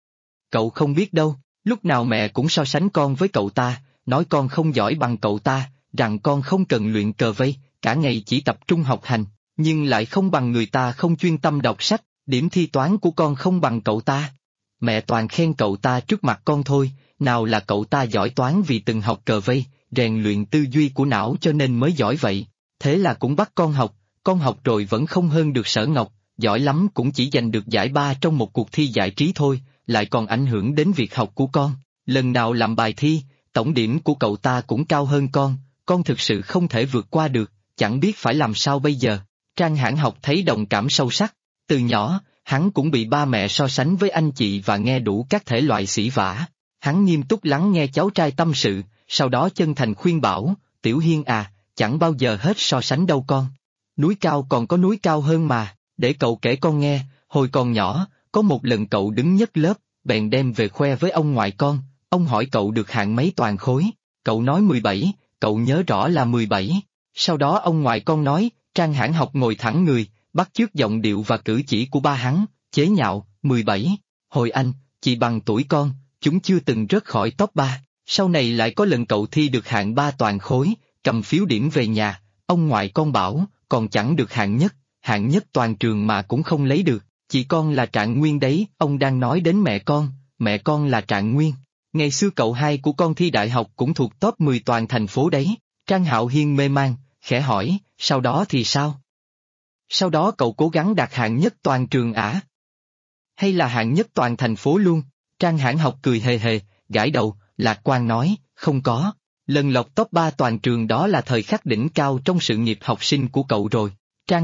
Cậu không biết đâu, lúc nào mẹ cũng so sánh con với cậu ta, nói con không giỏi bằng cậu ta, rằng con không cần luyện cờ vây, cả ngày chỉ tập trung học hành, nhưng lại không bằng người ta không chuyên tâm đọc sách, điểm thi toán của con không bằng cậu ta. Mẹ toàn khen cậu ta trước mặt con thôi, nào là cậu ta giỏi toán vì từng học cờ vây, rèn luyện tư duy của não cho nên mới giỏi vậy, thế là cũng bắt con học rồi vẫn không hơn được Sở Ngọc, giỏi lắm cũng chỉ giành được giải ba trong một cuộc thi giải trí thôi, lại còn ảnh hưởng đến việc học của con, lần nào làm bài thi, tổng điểm của cậu ta cũng cao hơn con thực sự không thể vượt qua được, chẳng biết phải làm sao bây giờ. Trang Hãn Học thấy đồng cảm sâu sắc, từ nhỏ, hắn cũng bị ba mẹ so sánh với anh chị và nghe đủ các thể loại sỉ vả. Hắn nghiêm túc lắng nghe cháu trai tâm sự, sau đó chân thành khuyên bảo, Tiểu Hiên à, chẳng bao giờ hết so sánh đâu con. Núi cao còn có núi cao hơn mà, để cậu kể con nghe, hồi còn nhỏ, có một lần cậu đứng nhất lớp, bèn đem về khoe với ông ngoại con, ông hỏi cậu được hạng mấy toàn khối, cậu nói 17, cậu nhớ rõ là 17. Sau đó ông ngoại con nói, Trang Hãn Học ngồi thẳng người, bắt chước giọng điệu và cử chỉ của ba hắn, chế nhạo, 17. Hồi anh, chị bằng tuổi con, chúng chưa từng rớt khỏi top 3, sau này lại có lần cậu thi được hạng 3 toàn khối, cầm phiếu điểm về nhà, ông ngoại con bảo, còn chẳng được hạng nhất toàn trường mà cũng không lấy được, chị con là Trạng Nguyên đấy, ông đang nói đến mẹ con là Trạng Nguyên. Ngày xưa cậu hai của con thi đại học cũng thuộc top 10 toàn thành phố đấy. Trang Hạo Hiên mê man, khẽ hỏi, sau đó thì sao? Sau đó cậu cố gắng đạt hạng nhất toàn trường à? Hay là hạng nhất toàn thành phố luôn? Trang Hãn Học cười hề hề, gãi đầu, lạc quan nói, không có. Lần lọt top 3 toàn trường đó là thời khắc đỉnh cao trong sự nghiệp học sinh của cậu rồi. Trang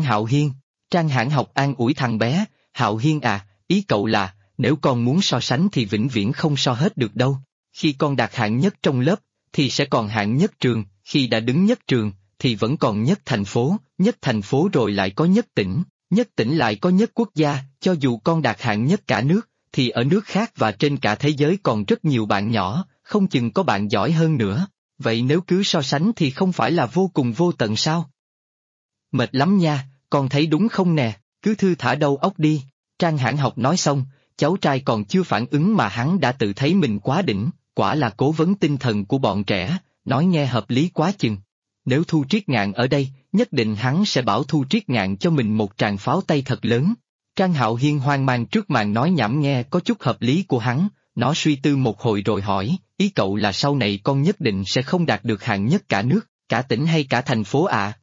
Hãn Học an ủi thằng bé, Hạo Hiên à, ý cậu là, nếu con muốn so sánh thì vĩnh viễn không so hết được đâu. Khi con đạt hạng nhất trong lớp, thì sẽ còn hạng nhất trường, khi đã đứng nhất trường, thì vẫn còn nhất thành phố rồi lại có nhất tỉnh lại có nhất quốc gia, cho dù con đạt hạng nhất cả nước, thì ở nước khác và trên cả thế giới còn rất nhiều bạn nhỏ, không chừng có bạn giỏi hơn nữa. Vậy nếu cứ so sánh thì không phải là vô cùng vô tận sao? Mệt lắm nha, con thấy đúng không nè, cứ thư thả đầu óc đi. Trang Hãn Học nói xong, cháu trai còn chưa phản ứng mà hắn đã tự thấy mình quá đỉnh, quả là cố vấn tinh thần của bọn trẻ, nói nghe hợp lý quá chừng. Nếu Thu Triết Ngạn ở đây, nhất định hắn sẽ bảo Thu Triết Ngạn cho mình một tràng pháo tay thật lớn. Trang Hạo Hiên hoang mang trước màn nói nhảm nghe có chút hợp lý của hắn, nó suy tư một hồi rồi hỏi, ý cậu là sau này con nhất định sẽ không đạt được hạng nhất cả nước, cả tỉnh hay cả thành phố à?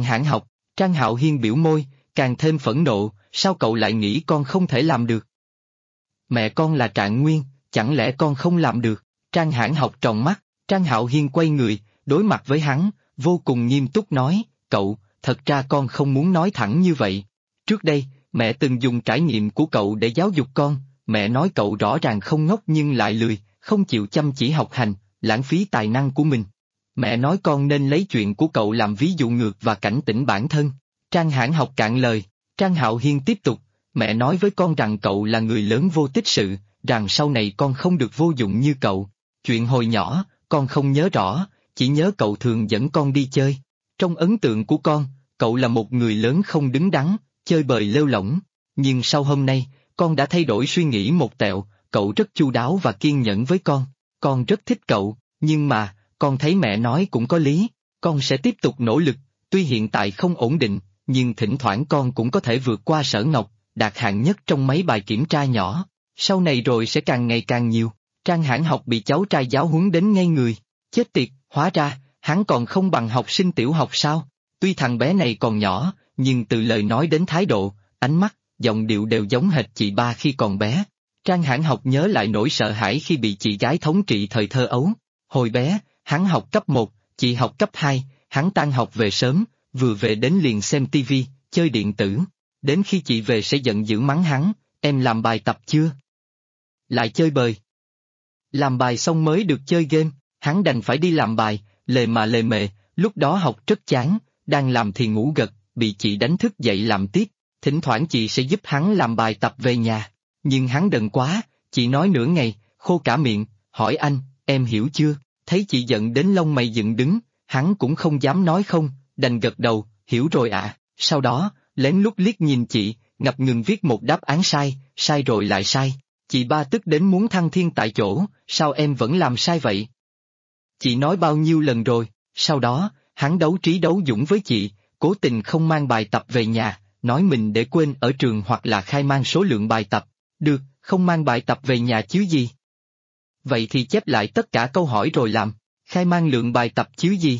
Trang Hạo Hiên biểu môi, càng thêm phẫn nộ, sao cậu lại nghĩ con không thể làm được? Mẹ con là Trạng Nguyên, chẳng lẽ con không làm được? Trang Hãn Học tròn mắt, Trang Hạo Hiên quay người, đối mặt với hắn, vô cùng nghiêm túc nói, cậu, thật ra con không muốn nói thẳng như vậy. Trước đây, mẹ từng dùng trải nghiệm của cậu để giáo dục con, mẹ nói cậu rõ ràng không ngốc nhưng lại lười, không chịu chăm chỉ học hành, lãng phí tài năng của mình. Mẹ nói con nên lấy chuyện của cậu làm ví dụ ngược và cảnh tỉnh bản thân. Trang Hãn Học cạn lời, Trang Hạo Hiên tiếp tục, mẹ nói với con rằng cậu là người lớn vô tích sự, rằng sau này con không được vô dụng như cậu. Chuyện hồi nhỏ, con không nhớ rõ, chỉ nhớ cậu thường dẫn con đi chơi. Trong ấn tượng của con, cậu là một người lớn không đứng đắn, chơi bời lêu lỏng. Nhưng sau hôm nay, con đã thay đổi suy nghĩ một tẹo, cậu rất chu đáo và kiên nhẫn với con rất thích cậu, nhưng mà, con thấy mẹ nói cũng có lý, con sẽ tiếp tục nỗ lực, tuy hiện tại không ổn định, nhưng thỉnh thoảng con cũng có thể vượt qua Sở Ngọc, đạt hạng nhất trong mấy bài kiểm tra nhỏ, sau này rồi sẽ càng ngày càng nhiều. Trang Hãn Học bị cháu trai giáo huấn đến ngây người, chết tiệt, hóa ra, hắn còn không bằng học sinh tiểu học sao? Tuy thằng bé này còn nhỏ, nhưng từ lời nói đến thái độ, ánh mắt, giọng điệu đều giống hệt chị ba khi còn bé. Trang Hãn Học nhớ lại nỗi sợ hãi khi bị chị gái thống trị thời thơ ấu. Hồi bé, hắn học cấp 1, chị học cấp 2, hắn tan học về sớm, vừa về đến liền xem tivi, chơi điện tử. Đến khi chị về sẽ giận dữ mắng hắn, em làm bài tập chưa? Lại chơi bời. Làm bài xong mới được chơi game, hắn đành phải đi làm bài, lề mà lề mề, lúc đó học rất chán, đang làm thì ngủ gật, bị chị đánh thức dậy làm tiếp, thỉnh thoảng chị sẽ giúp hắn làm bài tập về nhà, nhưng hắn đần quá, chị nói nửa ngày, khô cả miệng, hỏi anh, em hiểu chưa? Thấy chị giận đến lông mày dựng đứng, hắn cũng không dám nói không, đành gật đầu, hiểu rồi ạ. Sau đó, lén lút liếc nhìn chị, ngập ngừng viết một đáp án sai, sai rồi lại sai. Chị ba tức đến muốn thăng thiên tại chỗ, sao em vẫn làm sai vậy? Chị nói bao nhiêu lần rồi, sau đó, hắn đấu trí đấu dũng với chị, cố tình không mang bài tập về nhà, nói mình để quên ở trường hoặc là khai man số lượng bài tập. Được, không mang bài tập về nhà chứ gì? Vậy thì chép lại tất cả câu hỏi rồi làm, khai man lượng bài tập chứ gì?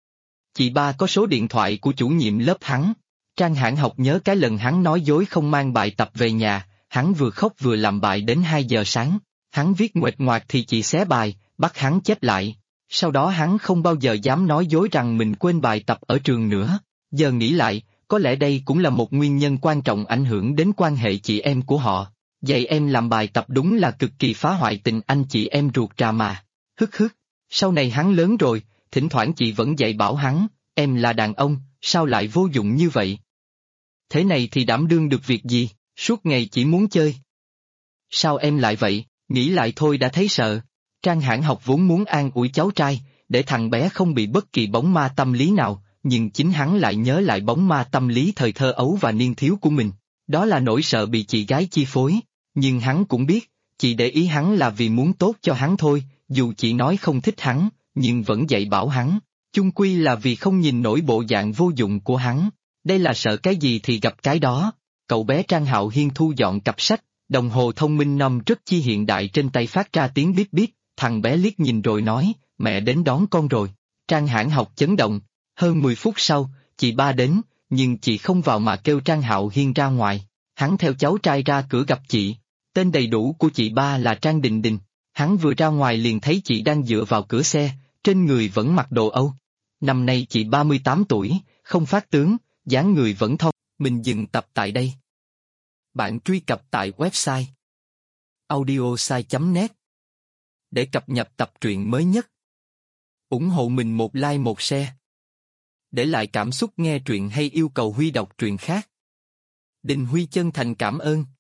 Chị ba có số điện thoại của chủ nhiệm lớp hắn. Trang Hãn Học nhớ cái lần hắn nói dối không mang bài tập về nhà, hắn vừa khóc vừa làm bài đến 2 giờ sáng. Hắn viết nguệch ngoạc thì chị xé bài, bắt hắn chép lại. Sau đó hắn không bao giờ dám nói dối rằng mình quên bài tập ở trường nữa. Giờ nghĩ lại, có lẽ đây cũng là một nguyên nhân quan trọng ảnh hưởng đến quan hệ chị em của họ. Dạy em làm bài tập đúng là cực kỳ phá hoại tình anh chị em ruột trà mà. Hức hức, sau này hắn lớn rồi, thỉnh thoảng chị vẫn dạy bảo hắn, em là đàn ông, sao lại vô dụng như vậy? Thế này thì đảm đương được việc gì, suốt ngày chỉ muốn chơi. Sao em lại vậy, nghĩ lại thôi đã thấy sợ. Trang Hãn Học vốn muốn an ủi cháu trai, để thằng bé không bị bất kỳ bóng ma tâm lý nào, nhưng chính hắn lại nhớ lại bóng ma tâm lý thời thơ ấu và niên thiếu của mình. Đó là nỗi sợ bị chị gái chi phối, nhưng hắn cũng biết, chị để ý hắn là vì muốn tốt cho hắn thôi, dù chị nói không thích hắn, nhưng vẫn dạy bảo hắn, chung quy là vì không nhìn nổi bộ dạng vô dụng của hắn. Đây là sợ cái gì thì gặp cái đó. Cậu bé Trang Hạo Hiên thu dọn cặp sách, đồng hồ thông minh năm rất chi hiện đại trên tay phát ra tiếng bíp bíp, thằng bé liếc nhìn rồi nói, mẹ đến đón con rồi. Trang Hãn Học chấn động, hơn 10 phút sau, chị ba đến, nhưng chị không vào mà kêu Trang Hạo Hiên ra ngoài. Hắn theo cháu trai ra cửa gặp chị, tên đầy đủ của chị ba là Trang Đình Đình. Hắn vừa ra ngoài liền thấy chị đang dựa vào cửa xe, trên người vẫn mặc đồ Âu. Năm nay chị 38 tuổi, không phát tướng, dáng người vẫn thon. Mình dừng tập tại đây. Bạn truy cập tại website audiosai.net để cập nhật tập truyện mới nhất. Ủng hộ mình một like một share. Để lại cảm xúc nghe truyện hay yêu cầu Huy đọc truyện khác. Đình Huy chân thành cảm ơn.